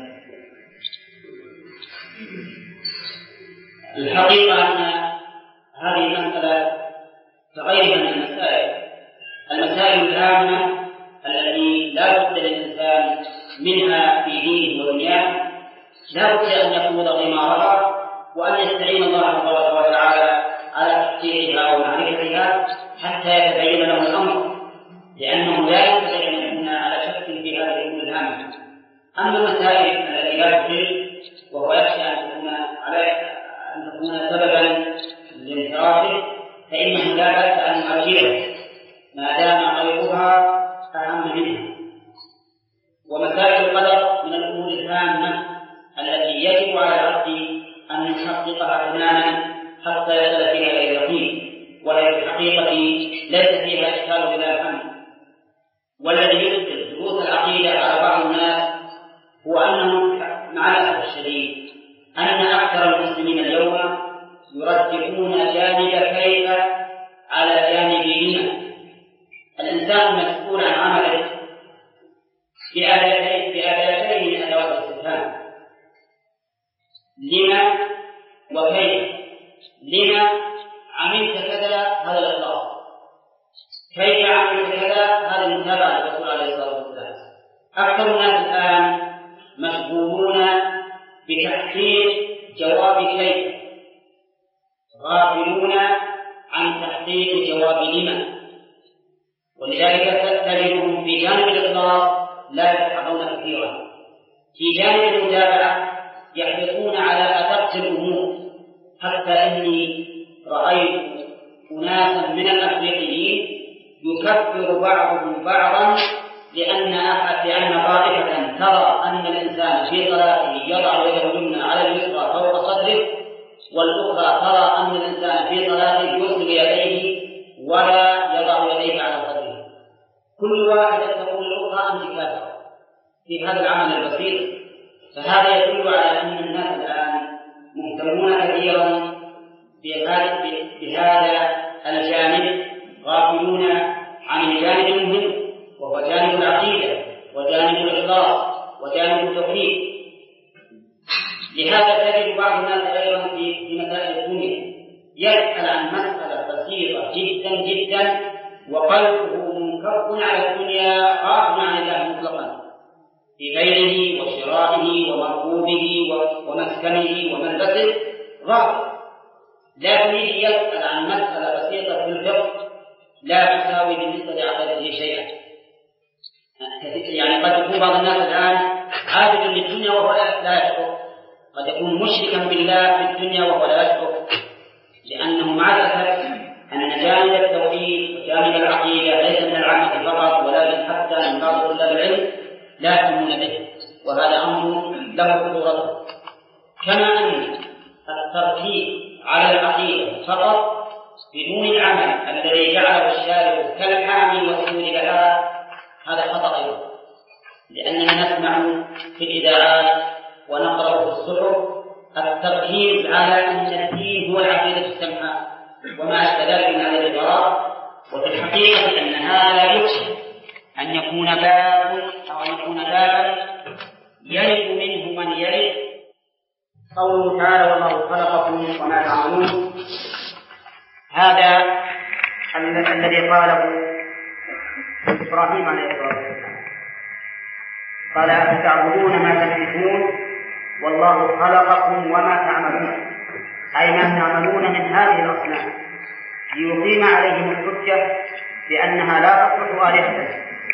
الحقيقة أن هذه المسألة كغيرها من المسائل المسائل الهامة التي لا بد للإنسان منها في دينه ودنياه لا بد أن يخوض غمارها وأن يستعين الله تبارك وتعالى على تحقيقها ومعرفتها حتى يتبين له الأمر، لأنه لا يستطيع أن يكون على شك في هذه الأمور الهامة. أما المسائل التي لا تخل وهو يخشى أن تكون عليه أن تكون سببا لانحرافه فإنه لا بأس أن يؤجله ما دام غيرها أهم منها. ومسائل القدر من الأمور الهامة التي يجب على العبد أن يحققها تماما حتى يصل فيها إلى اليقين، وهي في الحقيقة ليس فيها إشكال ولا فهم. والذي يدخل دروس العقيدة على بعض الناس هو أنه مع الأسف الشديد أن أكثر المسلمين اليوم يرجحون جانب كيف على جانب لما. الإنسان مسؤول عن عمله بأداتين من أدوات الاستفهام: لما وكيف. لما عملت كذا هذا الإخلاص، كيف عملت كذا هذا المتابعة للرسول عليه الصلاة والسلام. أكثر الناس الآن مشغولون بتحقيق جواب كيف، غافلون عن تحقيق جواب لما، ولذلك تجدهم في جانب الإخلاص لا يتحققون كثيرا، في جانب المتابعة يحرصون على أدق الأمور، حتى إني رأيت أناسا من الأفريقيين يكفر بعضهم بعضا لأن أحد لأن طائفة ترى أن الإنسان في صلاته يضع يده اليمنى على اليسرى فوق صدره، والأخرى ترى أن الإنسان في صلاته يرسل يديه ولا يضع يديه على صدره. كل واحدة تقول الأخرى أنت كافرة في هذا العمل البسيط. فهذا يدل على أن الناس الآن مهتمون كثيرا بهذا الجانب، غافلون عن الجانب المهم وهو جانب العقيدة وجانب الإخلاص وجانب التوحيد. لهذا تجد بعض الناس أيضا في مسائل الدنيا يسأل عن مسألة بسيطة جدا جدا وقلبه منكب على الدنيا غافل عن الله مطلقا، في بيعه وشرائه ومركوبه ومسكنه وملبسه غافل، لكن يجي يسأل عن مسألة بسيطة في الفقه لا تساوي بالنسبة لعقيدته شيئا. يعني قد يكون بعض الناس الآن عابد للدنيا وهو لا يشعر، قد يكون مشركا بالله في الدنيا وهو لا يشعر، لأنه مع الأسف أن جانب التوحيد وجانب العقيدة ليس من العامة فقط ولكن حتى من بعض طلاب العلم لا يهتمون به، وهذا أمر له خطورته. كما أن التركيز على العقيدة فقط بدون العمل الذي جعله الشارع كالحامي والسور لها هذا خطأ أيضا، لأننا نسمع في الإذاعات ونقرأ في الصحف التركيز على أن الدين هو العقيدة السمحاء وما أشبه ذلك من هذه العبارات، وفي الحقيقة أن هذا يكشف أن يكون باب أو أن يكون بابا يرد منه من يرد. قوله تعالى والله خلقكم وما تعملون، هذا الذي قاله إبراهيم عليه الصلاة والسلام، قال أفتعبدون ما تنحتون والله خلقكم وما تعملون، أي ما تعملون من هذه الأصنام، ليقيم عليهم الحجة بأنها لا تصلح آلهة،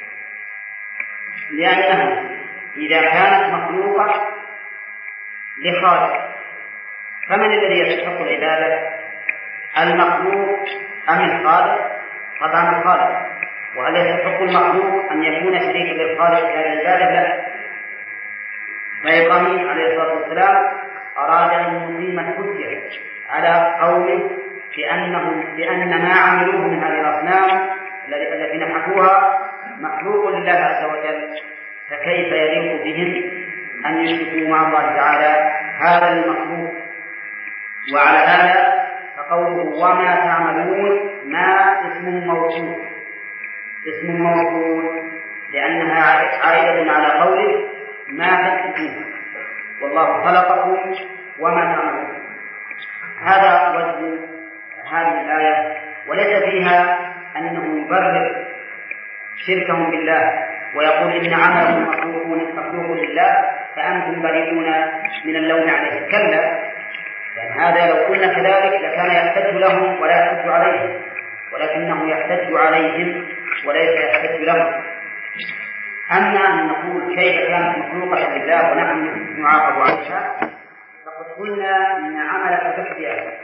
لأنها إذا كانت مخلوقة لخالق فمن الذي يستحق العبادة؟ المخلوق أم الخالق؟ طبعا الخالق. وهل يستحق المخلوق أن يكون شريكا للخالق في هذه العبادة؟ لا. فإبراهيم عليه الصلاة والسلام أراد أن يقيم الحجة على قومه بأنهم بأن ما عملوه من هذه الأصنام التي نحتوها مخلوق لله عز وجل، فكيف يليق بهم أن يشركوا مع الله تعالى هذا المخلوق؟ وعلى هذا فقوله وما تعملون ما اسم موصول، اسم موصول لأنها عائدة على قوله ما تكتبون والله خلقكم وما تعملون. هذا وجه هذه الآية، وليس فيها أنه يبرر شركهم بالله ويقول إن عملهم مخلوق لله فأنتم بريئون من اللوم عليه، كلا، لأن هذا لو قلنا كذلك لكان يحتج لهم ولا يحتج عليهم، ولكنه يحتج عليهم وليس يحتج لهم. أما أن نقول كيف كانت مخلوقة لله ونحن نعاقب عليها، فقد قلنا إن عملك تكفي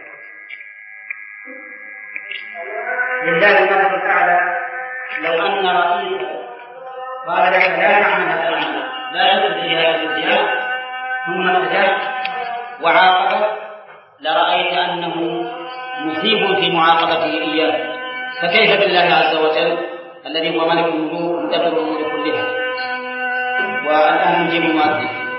لله المثل الأعلى. لو أن رئيسا قال لك لا تعمل هذا العمل، لا تدري هذا الاتيان، ثم ابتدأت وعاقبت، لرأيت أنه مصيب في معاقبته إياه، فكيف بالله عز وجل الذي هو ملك الملوك مدبر الأمور كلها؟ والآن نجيب المؤذن.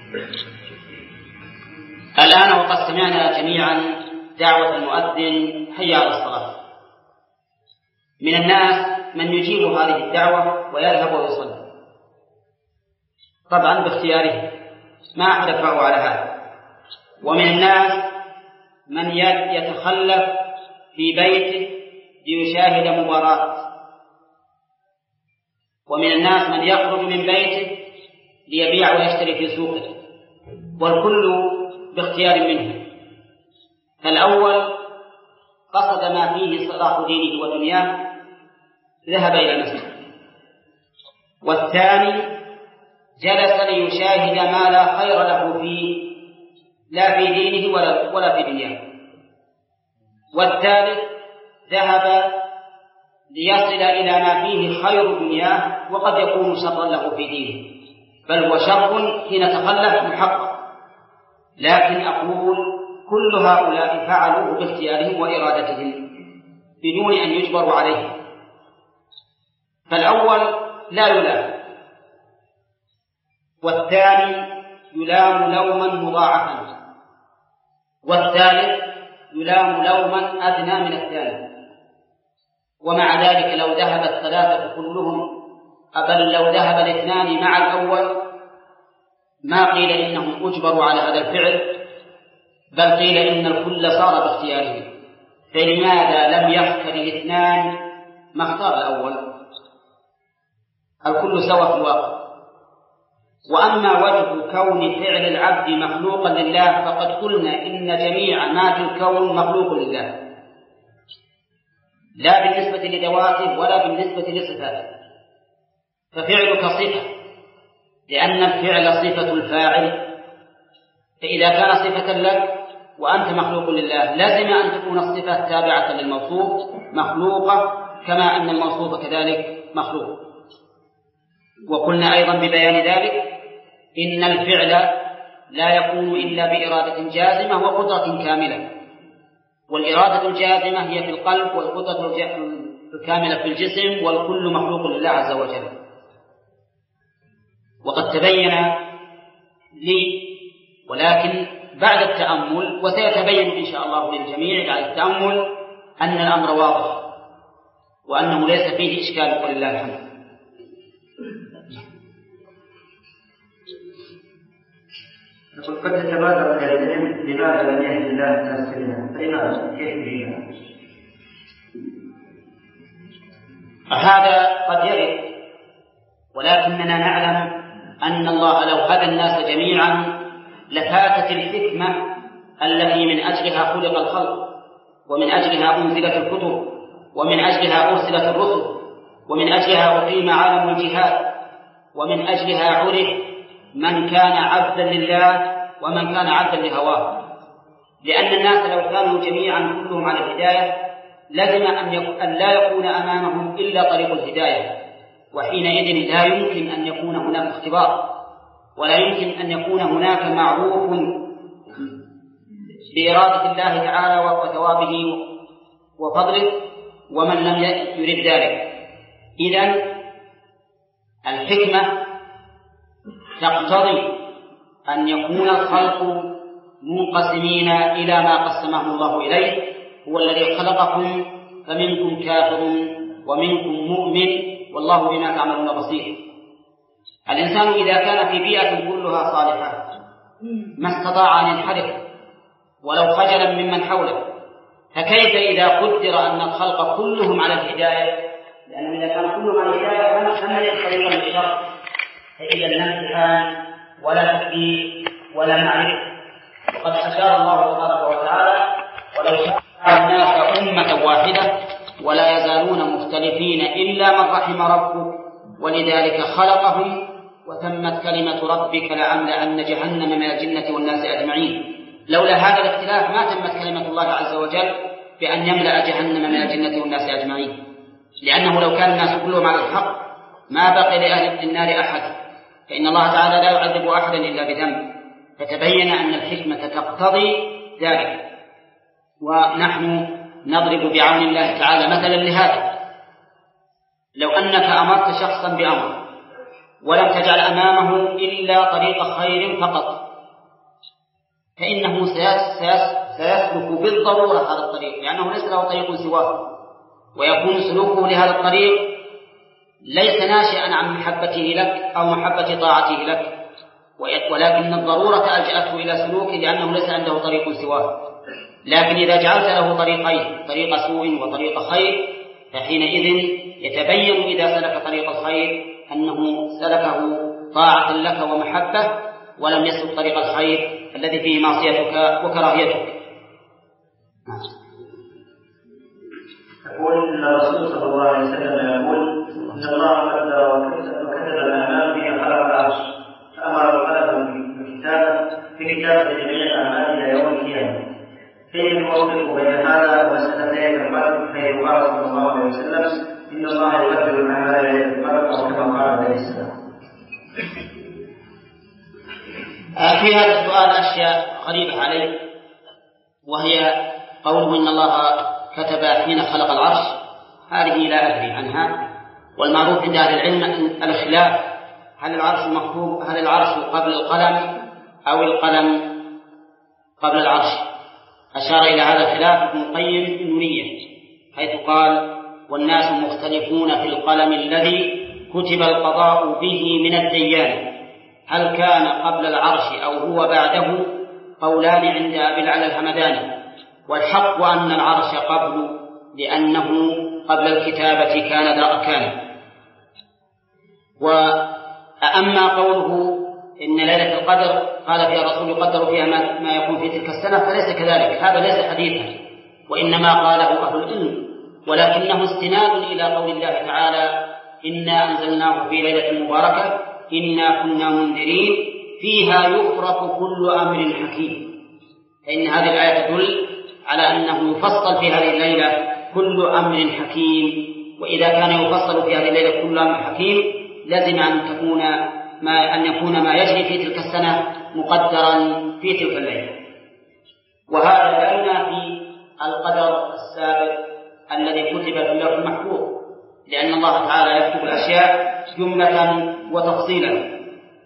الآن وقد سمعنا جميعا دعوة المؤذن حي على الصلاة. من الناس من يجيب هذه الدعوة ويذهب ويصلي طبعا باختياره، ما أحد يكره على هذا. ومن الناس من يتخلف في بيته ليشاهد مباراة، ومن الناس من يخرج من بيته ليبيع ويشتري في سوقه، والكل باختيار منه. فالأول قصد ما فيه صلاح دينه ودنياه ذهب إلى المسجد، والثاني جلس ليشاهد ما لا خير له فيه لا في دينه ولا, ولا في دنياه، والثالث ذهب ليصل إلى ما فيه خير دنياه وقد يكون شرا له في دينه، بل هو شر حين تخلف محقق. لكن أقول كل هؤلاء فعلوه باختيارهم وإرادتهم بدون أن يجبروا عليه. فالأول لا يلام، والثاني يلام لوما مضاعفا، والثالث يلام لوما أدنى من الثاني. ومع ذلك لو ذهب الثلاثة كلهم بل لو ذهب الاثنان مع الأول ما قيل إنهم أجبروا على هذا الفعل، بل قيل إن الكل صار باختياره. فلماذا لم يختر الاثنان ما اختار الأول؟ الكل سوى في الواقع. وأما وجه كون فعل العبد مخلوقا لله فقد قلنا إن جميع ما في الكون مخلوق لله، لا بالنسبة لذواته ولا بالنسبة لصفاته. ففعلك صفة، لأن الفعل صفة الفاعل، فإذا كان صفة لك وأنت مخلوق لله لازم أن تكون الصفة تابعة للموصوف مخلوقة، كما أن الموصوف كذلك مخلوق. وقلنا أيضا ببيان ذلك إن الفعل لا يكون إلا بإرادة جازمة وقدرة كاملة، والإرادة الجازمة هي في القلب، والقدرة الكاملة في الجسم، والكل مخلوق لله عز وجل. وقد تبين لي، ولكن بعد التأمل، وسيتبين إن شاء الله للجميع بعد التأمل، أن الأمر واضح وأنه ليس فيه إشكال ولله الحمد. قد تتبادر العلم لماذا لم يهد الله الناس اليها؟ فلماذا؟ كيف بها؟ هذا قد يرد، ولكننا نعلم أن الله لو هدى الناس جميعا لفاتت الحكمة التي من أجلها خلق الخلق، ومن أجلها أنزلت الكتب، ومن أجلها أرسلت الرسل، ومن أجلها أقيم عالم الجهاد، ومن أجلها عرف من كان عبدا لله ومن كان عبدا لهواه. لأن الناس لو كانوا جميعا كلهم على الهداية لازم أن لا يكون أمامهم إلا طريق الهداية، وحينئذ لا يمكن أن يكون هناك اختبار، ولا يمكن أن يكون هناك معروف بإرادة الله تعالى وثوابه وفضله ومن لم يرد ذلك. إذن الحكمة تقتضي أن يكون الخلق منقسمين إلى ما قسمه الله إليه. هو الذي خلقكم فمنكم كافر ومنكم مؤمن والله بما تعملون بصير. الإنسان إذا كان في بيئة كلها صالحة ما استطاع أن ينحرف ولو خجلا ممن حوله، فكيف إذا قدر أن الخلق كلهم على الهداية؟ لأن إذا كان كلهم على الهداية فما يستطيعون الشر، فإذا لا امتحان ولا تكليف ولا معرفة. وقد أشار الله تبارك وتعالى: ولو شاء الناس أمة واحدة ولا يزالون مختلفين إلا من رحم ربك ولذلك خلقهم وتمت كلمة ربك لأملأن جهنم من الجنة والناس أجمعين. لولا هذا الاختلاف ما تمت كلمة الله عز وجل بأن يملأ جهنم من الجنة والناس أجمعين، لأنه لو كان الناس كلهم على الحق ما بقي لأهل النار أحد، فإن الله تعالى لا يعذب أحدا إلا بذنب. فتبين أن الحكمة تقتضي ذلك، ونحن نضرب بعون الله تعالى مثلا لهذا. لو أنك أمرت شخصا بأمر ولم تجعل أمامه إلا طريق خير فقط فإنه سيسلك بالضرورة هذا الطريق، لأنه ليس له طريق سواه، ويكون سلوكه لهذا الطريق ليس ناشئا عن محبته لك أو محبة طاعته لك، ولكن الضرورة ألجأته إلى سلوكه لأنه ليس عنده طريق سواه. لكن إذا جعلت له طريقين، طريق سوء وطريق خير، فحينئذ يتبين إذا سلك طريق الخير أنه سلكه طاعة لك ومحبة، ولم يسلك طريق الخير الذي فيه معصيتك وكراهيتك. يقول إن الرسول صلى الله عليه وسلم يقول إن الله قدر وكتب الأعمال به خلق العرش، فأمر القلم بالكتابة في كتابة جميع الأعمال إلى يوم القيامة. كيف نوفق بين هذا ومسألتين القلب، حيث قال صلى الله عليه وسلم إن الله يقدر الأعمال إلى القلب، أو كما قال عليه السلام. في هذا السؤال أشياء غريبة عليه، وهي قوله إن الله كتب حين خلق العرش، هذه لا أدري عنها، والمعروف عند أهل العلم الخلاف هل العرش مكتوب، هل العرش قبل القلم أو القلم قبل العرش. أشار إلى هذا الخلاف ابن القيم في النونية، حيث قال والناس مختلفون في القلم الذي كتب القضاء به من الديان، هل كان قبل العرش أو هو بعده؟ قولان عند أبي العلا الهمداني، والحق أن العرش قبل، لأنه قبل الكتابة كان ذا أركان. وأما قوله إن ليلة القدر قال فيها الرسول يقدر فيها ما يكون في تلك السنة، فليس كذلك، هذا ليس حديثا، وإنما قاله أهل العلم، ولكنه استناد إلى قول الله تعالى إنا أنزلناه في ليلة مباركة إنا كنا منذرين فيها يفرق كل أمر حكيم. فإن هذه الآية تدل على أنه يفصل في هذه الليلة كل أمر حكيم، وإذا كان يفصل في هذه الليلة كل أمر حكيم لازم أن تكون ما أن يكون ما يجري في تلك السنة مقدرا في تلك الليلة. وهذا لا ينافي القدر السابق الذي كتب في اللوح المحفوظ، لأن الله تعالى يكتب الأشياء جملة وتفصيلا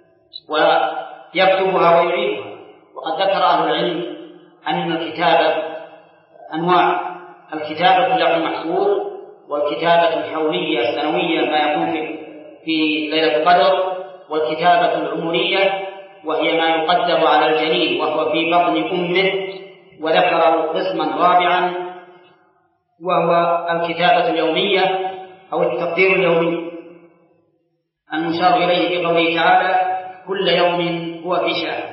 ويكتبها ويعيدها. وقد ذكر أهل العلم أن الكتابة أنواع: الكتابة في اللوح المحفوظ، والكتابة الحولية السنوية ما يكون في ليلة القدر، والكتابة العمرية وهي ما يقدر على الجنين وهو في بطن أمه. وذكروا قسما رابعا وهو الكتابة اليومية أو التقدير اليومي المشار إليه في قوله تعالى كل يوم هو في شأن.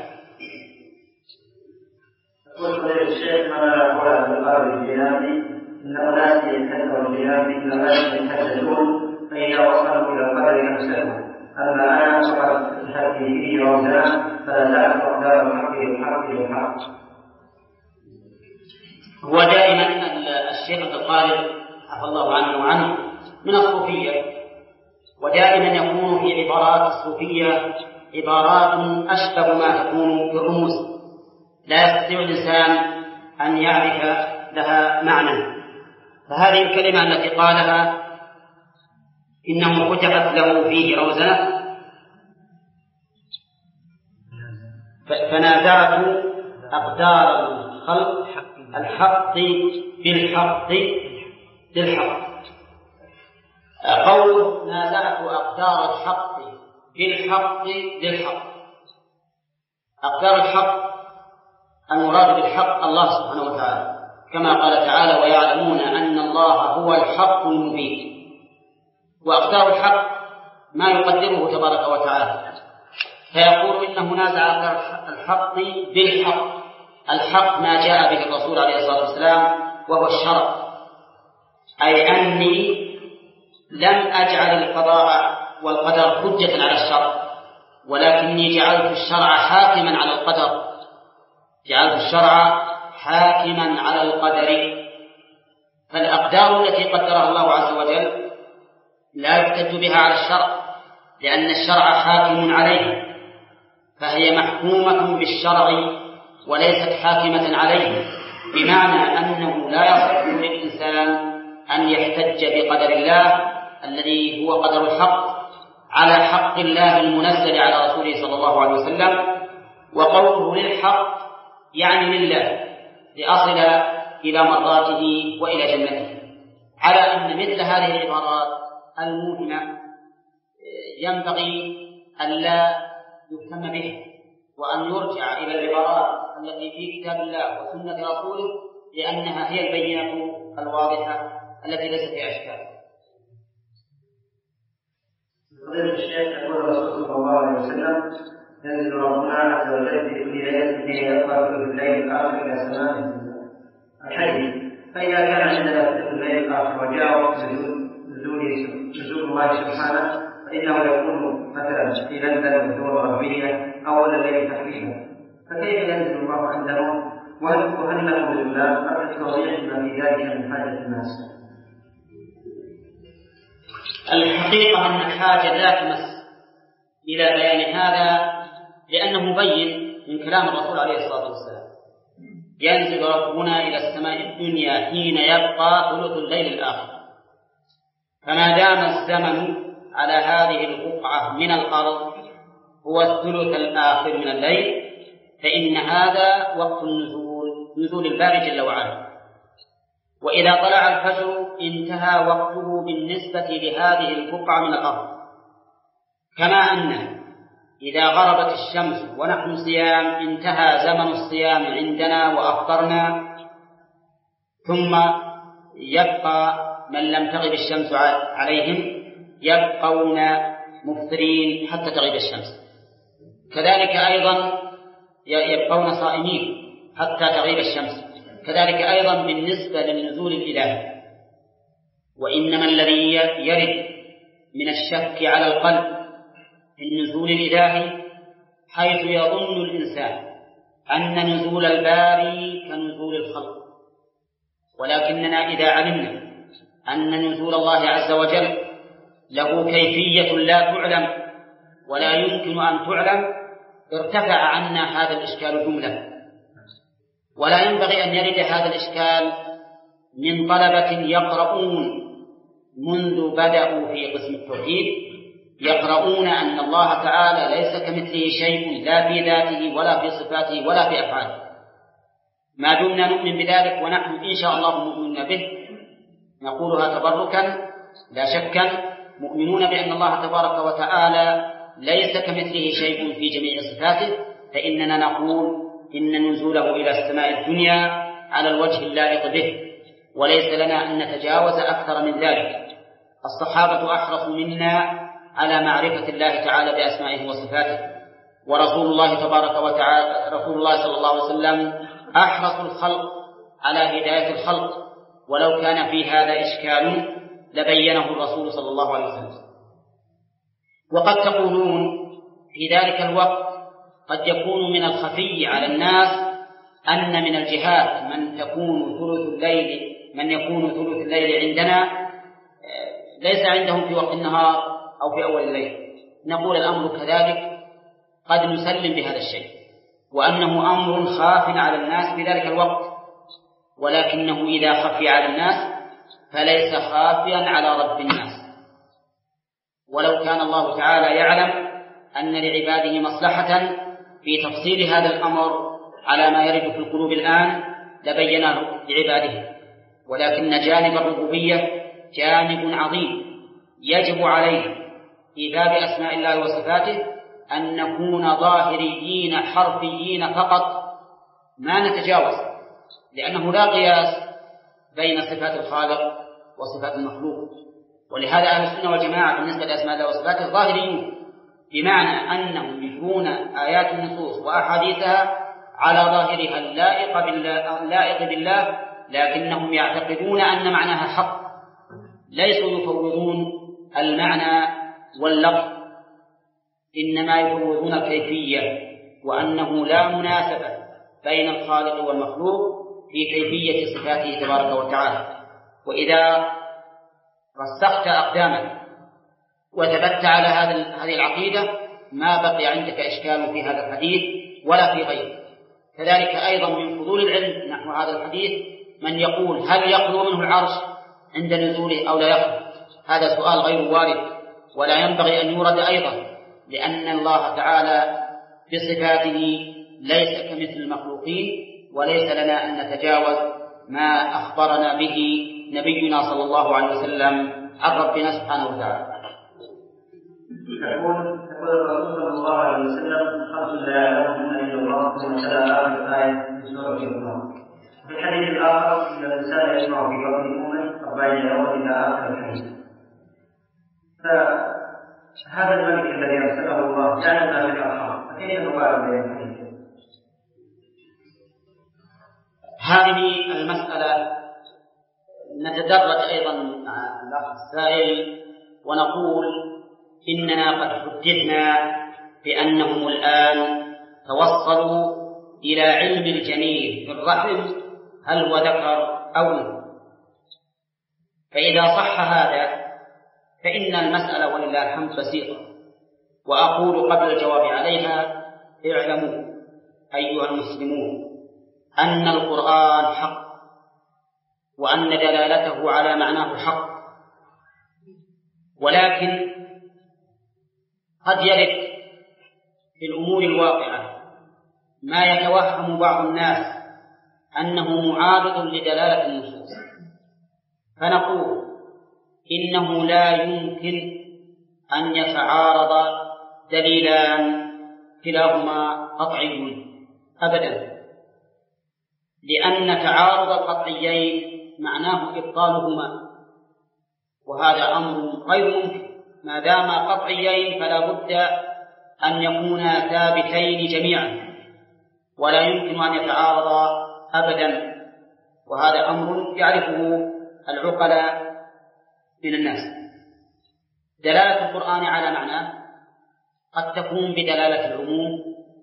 يقول الشيخ ما يقول بالقلب الجهادي إن أناس يتكلموا الجهادي إن أناس يتكلمون فإذا وصلوا إلى القدر أمسكوا، أما أنا فقد الحق فيه روزان فلا تعرف أقدار الحق للحق للحق. هو دائما الشيخ القارئ عفى الله عنه وعنه من الصوفية، ودائما يكون في عبارات الصوفية عبارات أشبه ما تكون بالرموز، لا يستطيع الإنسان أن يعرف لها معنى. فهذه الكلمة التي قالها إنه فتحت له فيه روزنة فنازعت أقدار الخلق الحق بالحق بالحق. قوله نازعت أقدار الحق بالحق بالحق، أقدار الحق المراد بالحق الله سبحانه وتعالى، كما قال تعالى ويعلمون أن الله هو الحق المبين. وأقدار الحق ما يقدره تبارك وتعالى، فيقول إنه نازع أقدار الحق بالحق. الحق ما جاء به الرسول عليه الصلاة والسلام وهو الشرع، أي أني لم أجعل القضاء والقدر حجة على الشرع، ولكني جعلت الشرع حاكما على القدر، جعلت الشرع حاكما على القدر. فالأقدار التي قدرها الله عز وجل لا يحتج بها على الشرع، لأن الشرع حاكم عليه، فهي محكومة بالشرع وليست حاكمة عليه، بمعنى أنه لا يصح للإنسان أن يحتج بقدر الله الذي هو قدر الحق على حق الله المنزل على رسوله صلى الله عليه وسلم. وقوله للحق يعني لله لأصل إلى مرضاته وإلى جنته، على أن مثل هذه العبارات الموهمة ينبغي أن لا يهتم به، وأن يرجع إلى العبارات التي في كتاب الله وسنة رسوله، لأنها هي البينة الواضحة التي ليس فيها أشكال. فضيلة الشيخ، يقول الرسول صلى الله عليه وسلم: ينزل ربنا عز وجل في كل ليلة حين يبقى ثلث الليل الآخر إلى سماء الحديث، فإذا كان عندنا ثلث الليل الآخر وجاء وقت نزول الله سبحانه فإنه يكون مثلا في لندن والدول الغربية أول الليل تحديدا، فكيف ينزل الله عندهم؟ وهل له نزولان قبل توضيح ما في ذلك من حاجة الناس؟ الحقيقة أن الحاجة لا تمس إلى بيان هذا، لأنه مبين من كلام الرسول عليه الصلاة والسلام: ينزل ربنا إلى السماء الدنيا حين يبقى ثلث الليل الآخر. فما دام الزمن على هذه البقعة من الأرض هو الثلث الآخر من الليل، فإن هذا وقت النزول، نزول الباري جل وعلا. وإذا طلع الفجر انتهى وقته بالنسبة لهذه البقعة من الأرض، كما أن إذا غربت الشمس ونحن صيام انتهى زمن الصيام عندنا وأفطرنا، ثم يبقى من لم تغب الشمس عليهم يبقون مفطرين حتى تغيب الشمس، كذلك أيضا يبقون صائمين حتى تغيب الشمس، كذلك أيضا بالنسبة للنزول الإلهي. وإنما الذي يرد من الشك على القلب في النزول الإلهي حيث يظن الإنسان أن نزول الباري كنزول الخلق، ولكننا إذا علمنا أن نزول الله عز وجل له كيفية لا تعلم ولا يمكن أن تعلم ارتفع عنا هذا الإشكال جملة. ولا ينبغي أن يرد هذا الإشكال من طلبة يقرؤون منذ بدأوا في قسم التوحيد، يقرؤون أن الله تعالى ليس كمثله شيء لا في ذاته ولا في صفاته ولا في أفعاله. ما دمنا نؤمن بذلك ونحن إن شاء الله مؤمنون به، نقولها تبركا لا شكا، مؤمنون بأن الله تبارك وتعالى ليس كمثله شيء في جميع صفاته، فإننا نقول إن نزوله إلى السماء الدنيا على الوجه اللائق به، وليس لنا أن نتجاوز أكثر من ذلك. الصحابة أحرص منا على معرفة الله تعالى بأسمائه وصفاته، ورسول الله تبارك وتعالى رسول الله صلى الله عليه وسلم أحرص الخلق على هداية الخلق، ولو كان في هذا إشكال لبينه الرسول صلى الله عليه وسلم. وقد تقولون في ذلك الوقت قد يكون من الخفي على الناس أن من الجهات من تكون ثلث الليل من يكون ثلث الليل عندنا ليس عندهم في وقت النهار أو في أول الليل. نقول الأمر كذلك، قد نسلم بهذا الشيء، وأنه أمر خاف على الناس في ذلك الوقت، ولكنه إذا خفي على الناس فليس خافيا على رب الناس. ولو كان الله تعالى يعلم أن لعباده مصلحة في تفصيل هذا الأمر على ما يرد في القلوب الآن لبينه لعباده، ولكن جانب الربوبية جانب عظيم يجب عليه في باب أسماء الله وصفاته أن نكون ظاهريين حرفيين فقط، ما نتجاوز، لأنه لا قياس بين صفات الخالق وصفات المخلوق. ولهذا أهل السنة والجماعة بالنسبة لأسماء الله وصفاته ظاهريون، بمعنى أنهم يجرون آيات النصوص وأحاديثها على ظاهرها اللائق بالله, اللائق بالله، لكنهم يعتقدون أن معناها حق، ليسوا يفوضون المعنى واللفظ، إنما يفوضون الكيفية، وأنه لا مناسبة بين الخالق والمخلوق في كيفية صفاته تبارك وتعالى. وإذا رسخت أقدامك وثبت على هذه العقيدة ما بقي عندك إشكال في هذا الحديث ولا في غيره. كذلك أيضا من فضول العلم نحو هذا الحديث من يقول هل يخلو منه العرش عند نزوله أو لا يخلو؟ هذا سؤال غير وارد ولا ينبغي أن يورد أيضا، لأن الله تعالى بصفاته ليس كمثل المخلوقين، وليس لنا أن نتجاوز ما أخبرنا به نبينا صلى الله عليه وسلم عن ربنا سبحانه وتعالى. يقول الرسول صلى الله عليه وسلم: خمس لا يعلمهن الا الله، ثم تلا اخر ايه من سوره النور. في الحديث الاخر: ان الانسان يجمع في بطن امه اربعين يوما الى اخر الحديث. فهذا الملك الذي ارسله الله يعلم ما في الارحام، فكيف نقارن بين الحديثين؟ هذه المسألة نتدرج أيضا مع الأخ السائل ونقول إننا قد حدثنا بأنهم الآن توصلوا إلى علم الجنين في الرحم هل هو ذكر أو أنثى. فإذا صح هذا فإن المسألة ولله الحمد بسيطة. وأقول قبل الجواب عليها: اعلموا أيها المسلمون أن القرآن حق، وأن دلالته على معناه حق، ولكن قد يرد في الأمور الواقعة ما يتوهم بعض الناس أنه معارض لدلالة النصوص، فنقول إنه لا يمكن أن يتعارض دليلان كلاهما قطعي أبدا، لأن تعارض القطعيين معناه إبطالهما، وهذا أمر غير ممكن. ما دام قطعيين فلا بد أن يكونا ثابتين جميعا، ولا يمكن أن يتعارضا أبدا، وهذا أمر يعرفه العقلاء من الناس. دلالة القرآن على معناه قد تكون بدلالة العموم،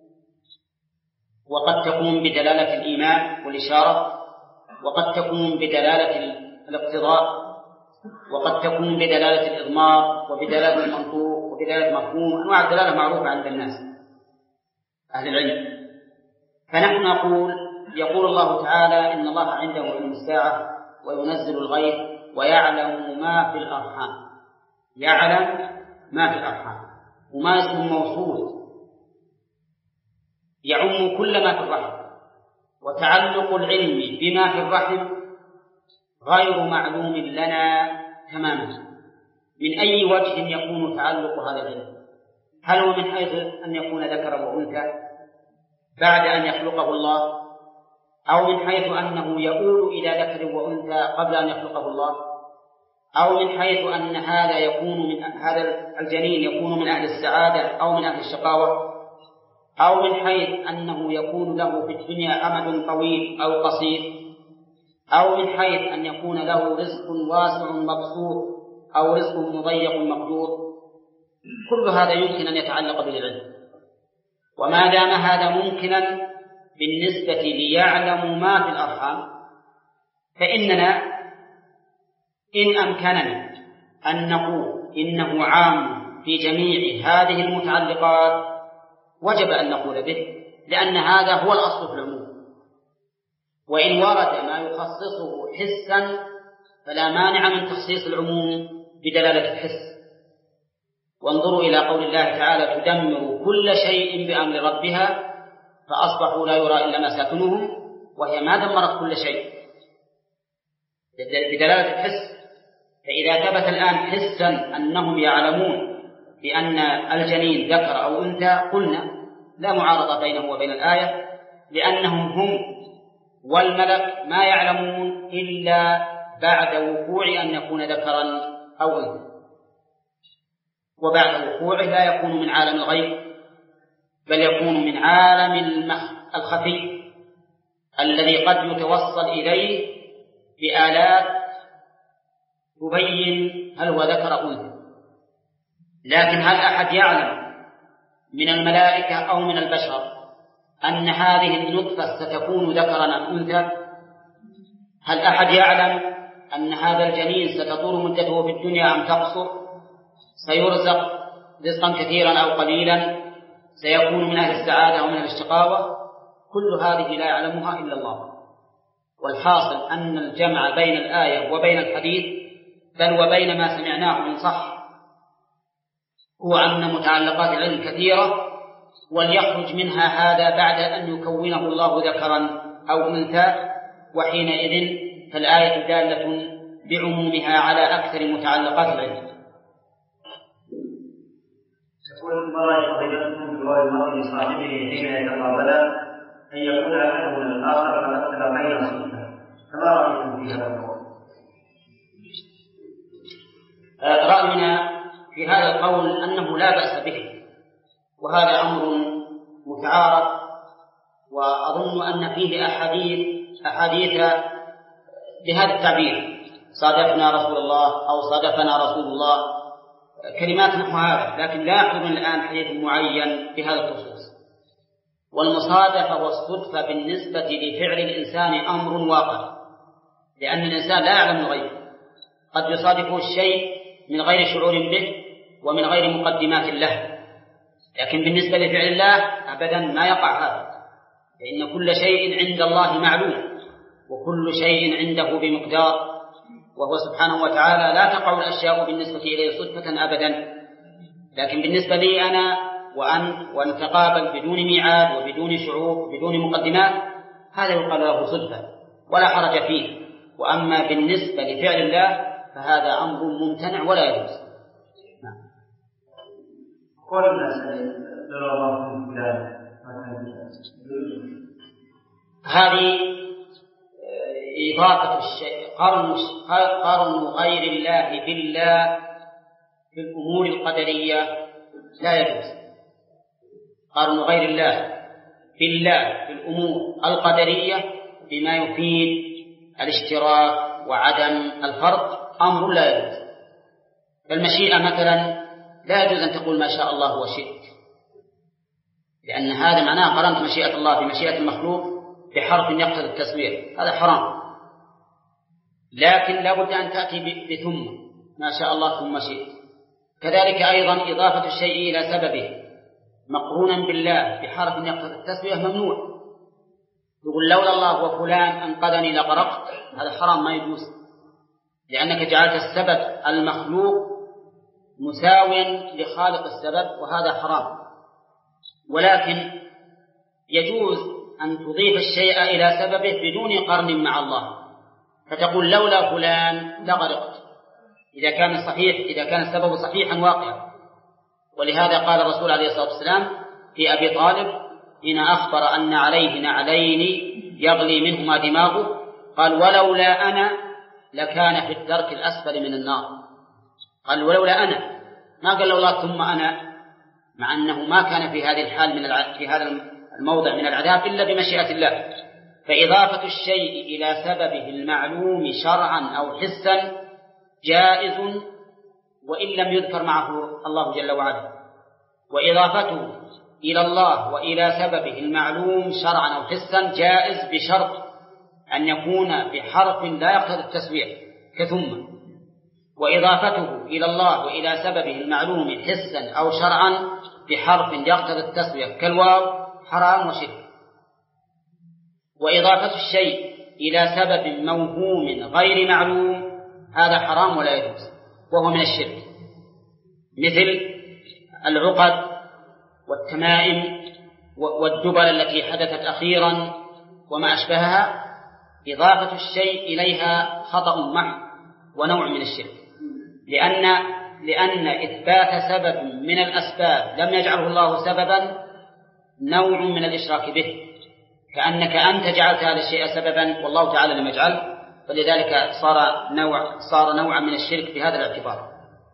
وقد تكون بدلالة الإيمان والإشارة، وقد تكون بدلالة الاقتضاء، وقد تكون بدلالة الإضمار، وبدلالة المنطوق، وبدلالة مفهوم. أنواع الدلالة معروفة عند الناس أهل العلم. فنحن نقول: يقول الله تعالى: إن الله عنده علم الساعة وينزل الغيث ويعلم ما في الأرحام. يعلم ما في الأرحام، وما اسم موصول يعم كل ما في الرحم، وتعلق العلم بما في الرحم غير معلوم لنا تماما. من أي وجه يكون تعلق هذا العلم؟ هل هو من حيث أن يكون ذكرا وأنثى بعد أن يخلقه الله، أو من حيث أنه يؤول إلى ذكر وأنثى قبل أن يخلقه الله، أو من حيث أن هذا يكون من هذا الجنين يكون من أهل السعادة أو من أهل الشقاوة، أو من حيث أنه يكون له في الدنيا أمد طويل أو قصير، أو من حيث أن يكون له رزق واسع مبسوط أو رزق مضيق مقدور. كل هذا يمكن أن يتعلق بالعلم. وما دام هذا ممكنا بالنسبة ليعلم ما في الأرحام، فإننا إن أمكننا أن نقول إنه عام في جميع هذه المتعلقات وجب أن نقول به، لأن هذا هو الأصل في العموم. وإن ورد ما يخصصه حسا فلا مانع من تخصيص العموم بدلالة الحس. وانظروا إلى قول الله تعالى: تدمر كل شيء بأمر ربها فأصبحوا لا يرى إلا مساكنهم، وهي ما دمرت كل شيء بدلالة الحس. فإذا ثبت الآن حسا أنهم يعلمون بأن الجنين ذكر أو أنثى، قلنا لا معارضة بينه وبين الآية، لأنهم هم والملك ما يعلمون إلا بعد وقوع أن يكون ذكرا أو أنثى، وبعد وقوعه لا يكون من عالم الغيب، بل يكون من عالم الخفي الذي قد يتوصل إليه بآلات تبين هل هو ذكر أو أنثى. لكن هل أحد يعلم من الملائكة أو من البشر أن هذه النطفة ستكون ذكرا أم أنثى؟ هل أحد يعلم أن هذا الجنين ستطول مدته في الدنيا أم تقصر؟ سيرزق رزقا كثيرا أو قليلا؟ سيكون من أهل السعادة أو من أهل الشقاوة؟ كل هذه لا يعلمها إلا الله. والحاصل أن الجمع بين الآية وبين الحديث، بل وبين ما سمعناه من صح، هو أن متعلقات العلم كثيرة وليخرج منها هذا بعد أن يكونه الله ذكرا أو أنثى، وحينئذ فالآية دالة بعمومها على أكثر متعلقات العلم. يقول ما يقضي بقول المرء لصاحبه حين يتقابلا أن يكون أحدهم الآخر قد أقتل غير صدفة، فما رأيكم في هذا القول؟ رأينا في هذا القول أنه لا بأس به، وهذا أمر متعارف، وأظن أن فيه أحاديث أحاديث بهذا التعبير: صادفنا رسول الله أو صادفنا رسول الله، كلمات نحو هذا، لكن لا يحضرنا الآن حديث معين بهذا الخصوص. والمصادفة والصدفة بالنسبة لفعل الإنسان أمر واقع، لأن الإنسان لا يعلم الغيب، قد يصادفه الشيء من غير شعور به ومن غير مقدمات له، لكن بالنسبة لفعل الله أبدا ما يقع هذا، لأن كل شيء عند الله معلوم، وكل شيء عنده بمقدار، وهو سبحانه وتعالى لا تقع الأشياء بالنسبة إليه صدفة أبدا. لكن بالنسبة لي أنا وأن ونتقابل بدون ميعاد وبدون شعور بدون مقدمات، هذا يقال له صدفة ولا حرج فيه. وأما بالنسبة لفعل الله فهذا أمر ممتنع ولا يجوز. كل الناس هذه إضافة الشيء، قرن قرن غير الله بالله في الأمور القدرية لا يجوز. قرن غير الله بالله في الأمور القدرية بما يفيد الاشتراك وعدم الفرق أمر لا يجوز. فالمشيئة مثلا لا يجوز أن تقول ما شاء الله وشئت، لأن هذا معناه قرنت مشيئة الله بمشيئة المخلوق بحرف يقتضي التسوية، هذا حرام. لكن لا بد أن تأتي بثم ما شاء الله ثم شئت. كذلك أيضا إضافة الشيء إلى سببه مقرونا بالله بحرف يقتضي التسوية ممنوع. يقول لولا الله وفلان أنقذني لغرقت، هذا حرام ما يجوز، لأنك جعلت السبب المخلوق مساويا لخالق السبب، وهذا حرام. ولكن يجوز أن تضيف الشيء إلى سببه بدون قرن مع الله، فتقول لولا فلان لغرقت إذا كان صحيح، إذا كان السبب صحيحا واقعا. ولهذا قال الرسول عليه الصلاة والسلام في أبي طالب حين أخبر أن عليه نعلين يغلي منهما دماغه، قال ولولا أنا لكان في الدرك الأسفل من النار. قال ولولا أنا، ما قال لولا ثم أنا، مع أنه ما كان في هذه الحال من الع... في هذا الموضع من العذاب إلا بمشيئة الله. فإضافة الشيء إلى سببه المعلوم شرعا أو حسا جائز وإن لم يذكر معه الله جل وعلا، وإضافته إلى الله وإلى سببه المعلوم شرعا أو حسا جائز بشرط أن يكون بحرف لا يقتضي التسوية كثم. وإضافته إلى الله وإلى سببه المعلوم حسا أو شرعا بحرف يقتضي التسوية كالواو حرام وشرك. وإضافة الشيء إلى سبب موهوم غير معلوم هذا حرام ولا يجوز، وهو من الشرك، مثل العقد والتمائم والدبل التي حدثت أخيرا وما أشبهها. إضافة الشيء إليها خطأ محض ونوع من الشرك، لأن لأن إثبات سبب من الأسباب لم يجعله الله سببا نوع من الإشراك به، كأنك أنت جعلت هذا الشيء سببا والله تعالى لم يجعل، فلذلك صار نوع صار نوعا من الشرك بهذا الاعتبار.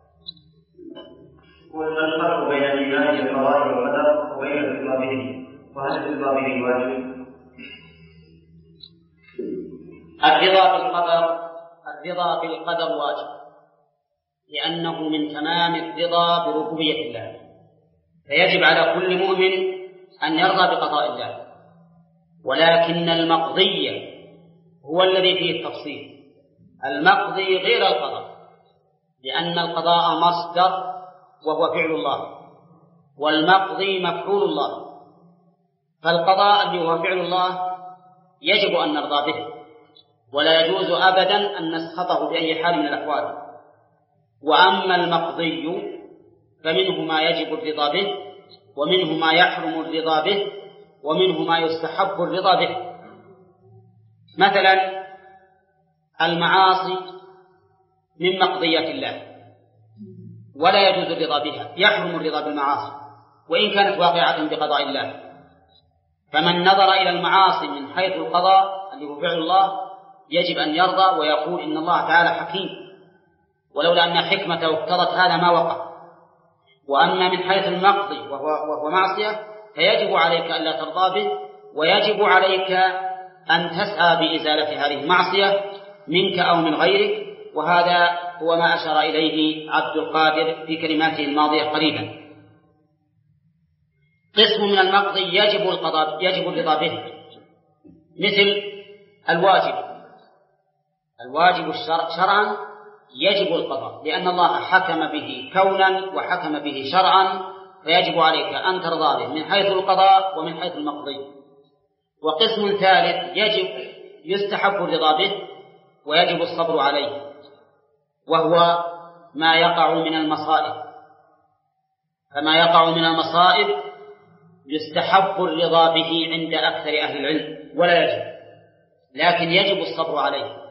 وما الفرق بين الإيمان بالقضاء والقدر وبين الرضا به؟ وهل الرضا به واجب؟ الرضا بالقدر الرضا بالقدر واجب، لأنه من تمام الرضا بربوبية الله، فيجب على كل مؤمن أن يرضى بقضاء الله. ولكن المقضي هو الذي فيه التفصيل، المقضي غير القضاء، لأن القضاء مصدر وهو فعل الله، والمقضي مفعول الله. فالقضاء الذي هو فعل الله يجب أن نرضى به، ولا يجوز أبدا أن نسخطه بأي حال من الأحوال. وأما المقضي فمنه ما يجب الرضا به ومنه ما يحرم الرضا به، ومنه ما يستحب الرضا به. مثلا المعاصي من مقضيات الله ولا يجوز الرضا بها، يحرم الرضا بالمعاصي وإن كانت واقعة بقضاء الله. فمن نظر إلى المعاصي من حيث القضاء اللي هو فعل الله يجب أن يرضى ويقول إن الله تعالى حكيم، ولولا أن حكمته اقتضت هذا ما وقع. وأما من حيث المقضي وهو, وهو معصية فيجب عليك ألا ترضى به، ويجب عليك أن تسعى بإزالة هذه المعصية منك أو من غيرك، وهذا هو ما أشار إليه عبد القادر في كلماته الماضية قريبا. قسم من المقضي يجب القضاء يجب الرضا به، مثل الواجب. الواجب شرعا يجب القضاء لأن الله حكم به كونا وحكم به شرعا، فيجب عليك أن ترضى به من حيث القضاء ومن حيث المقضي. وقسم ثالث يجب يستحب الرضا به ويجب الصبر عليه، وهو ما يقع من المصائب. فما يقع من المصائب يستحب الرضا به عند أكثر أهل العلم ولا يجب، لكن يجب الصبر عليه.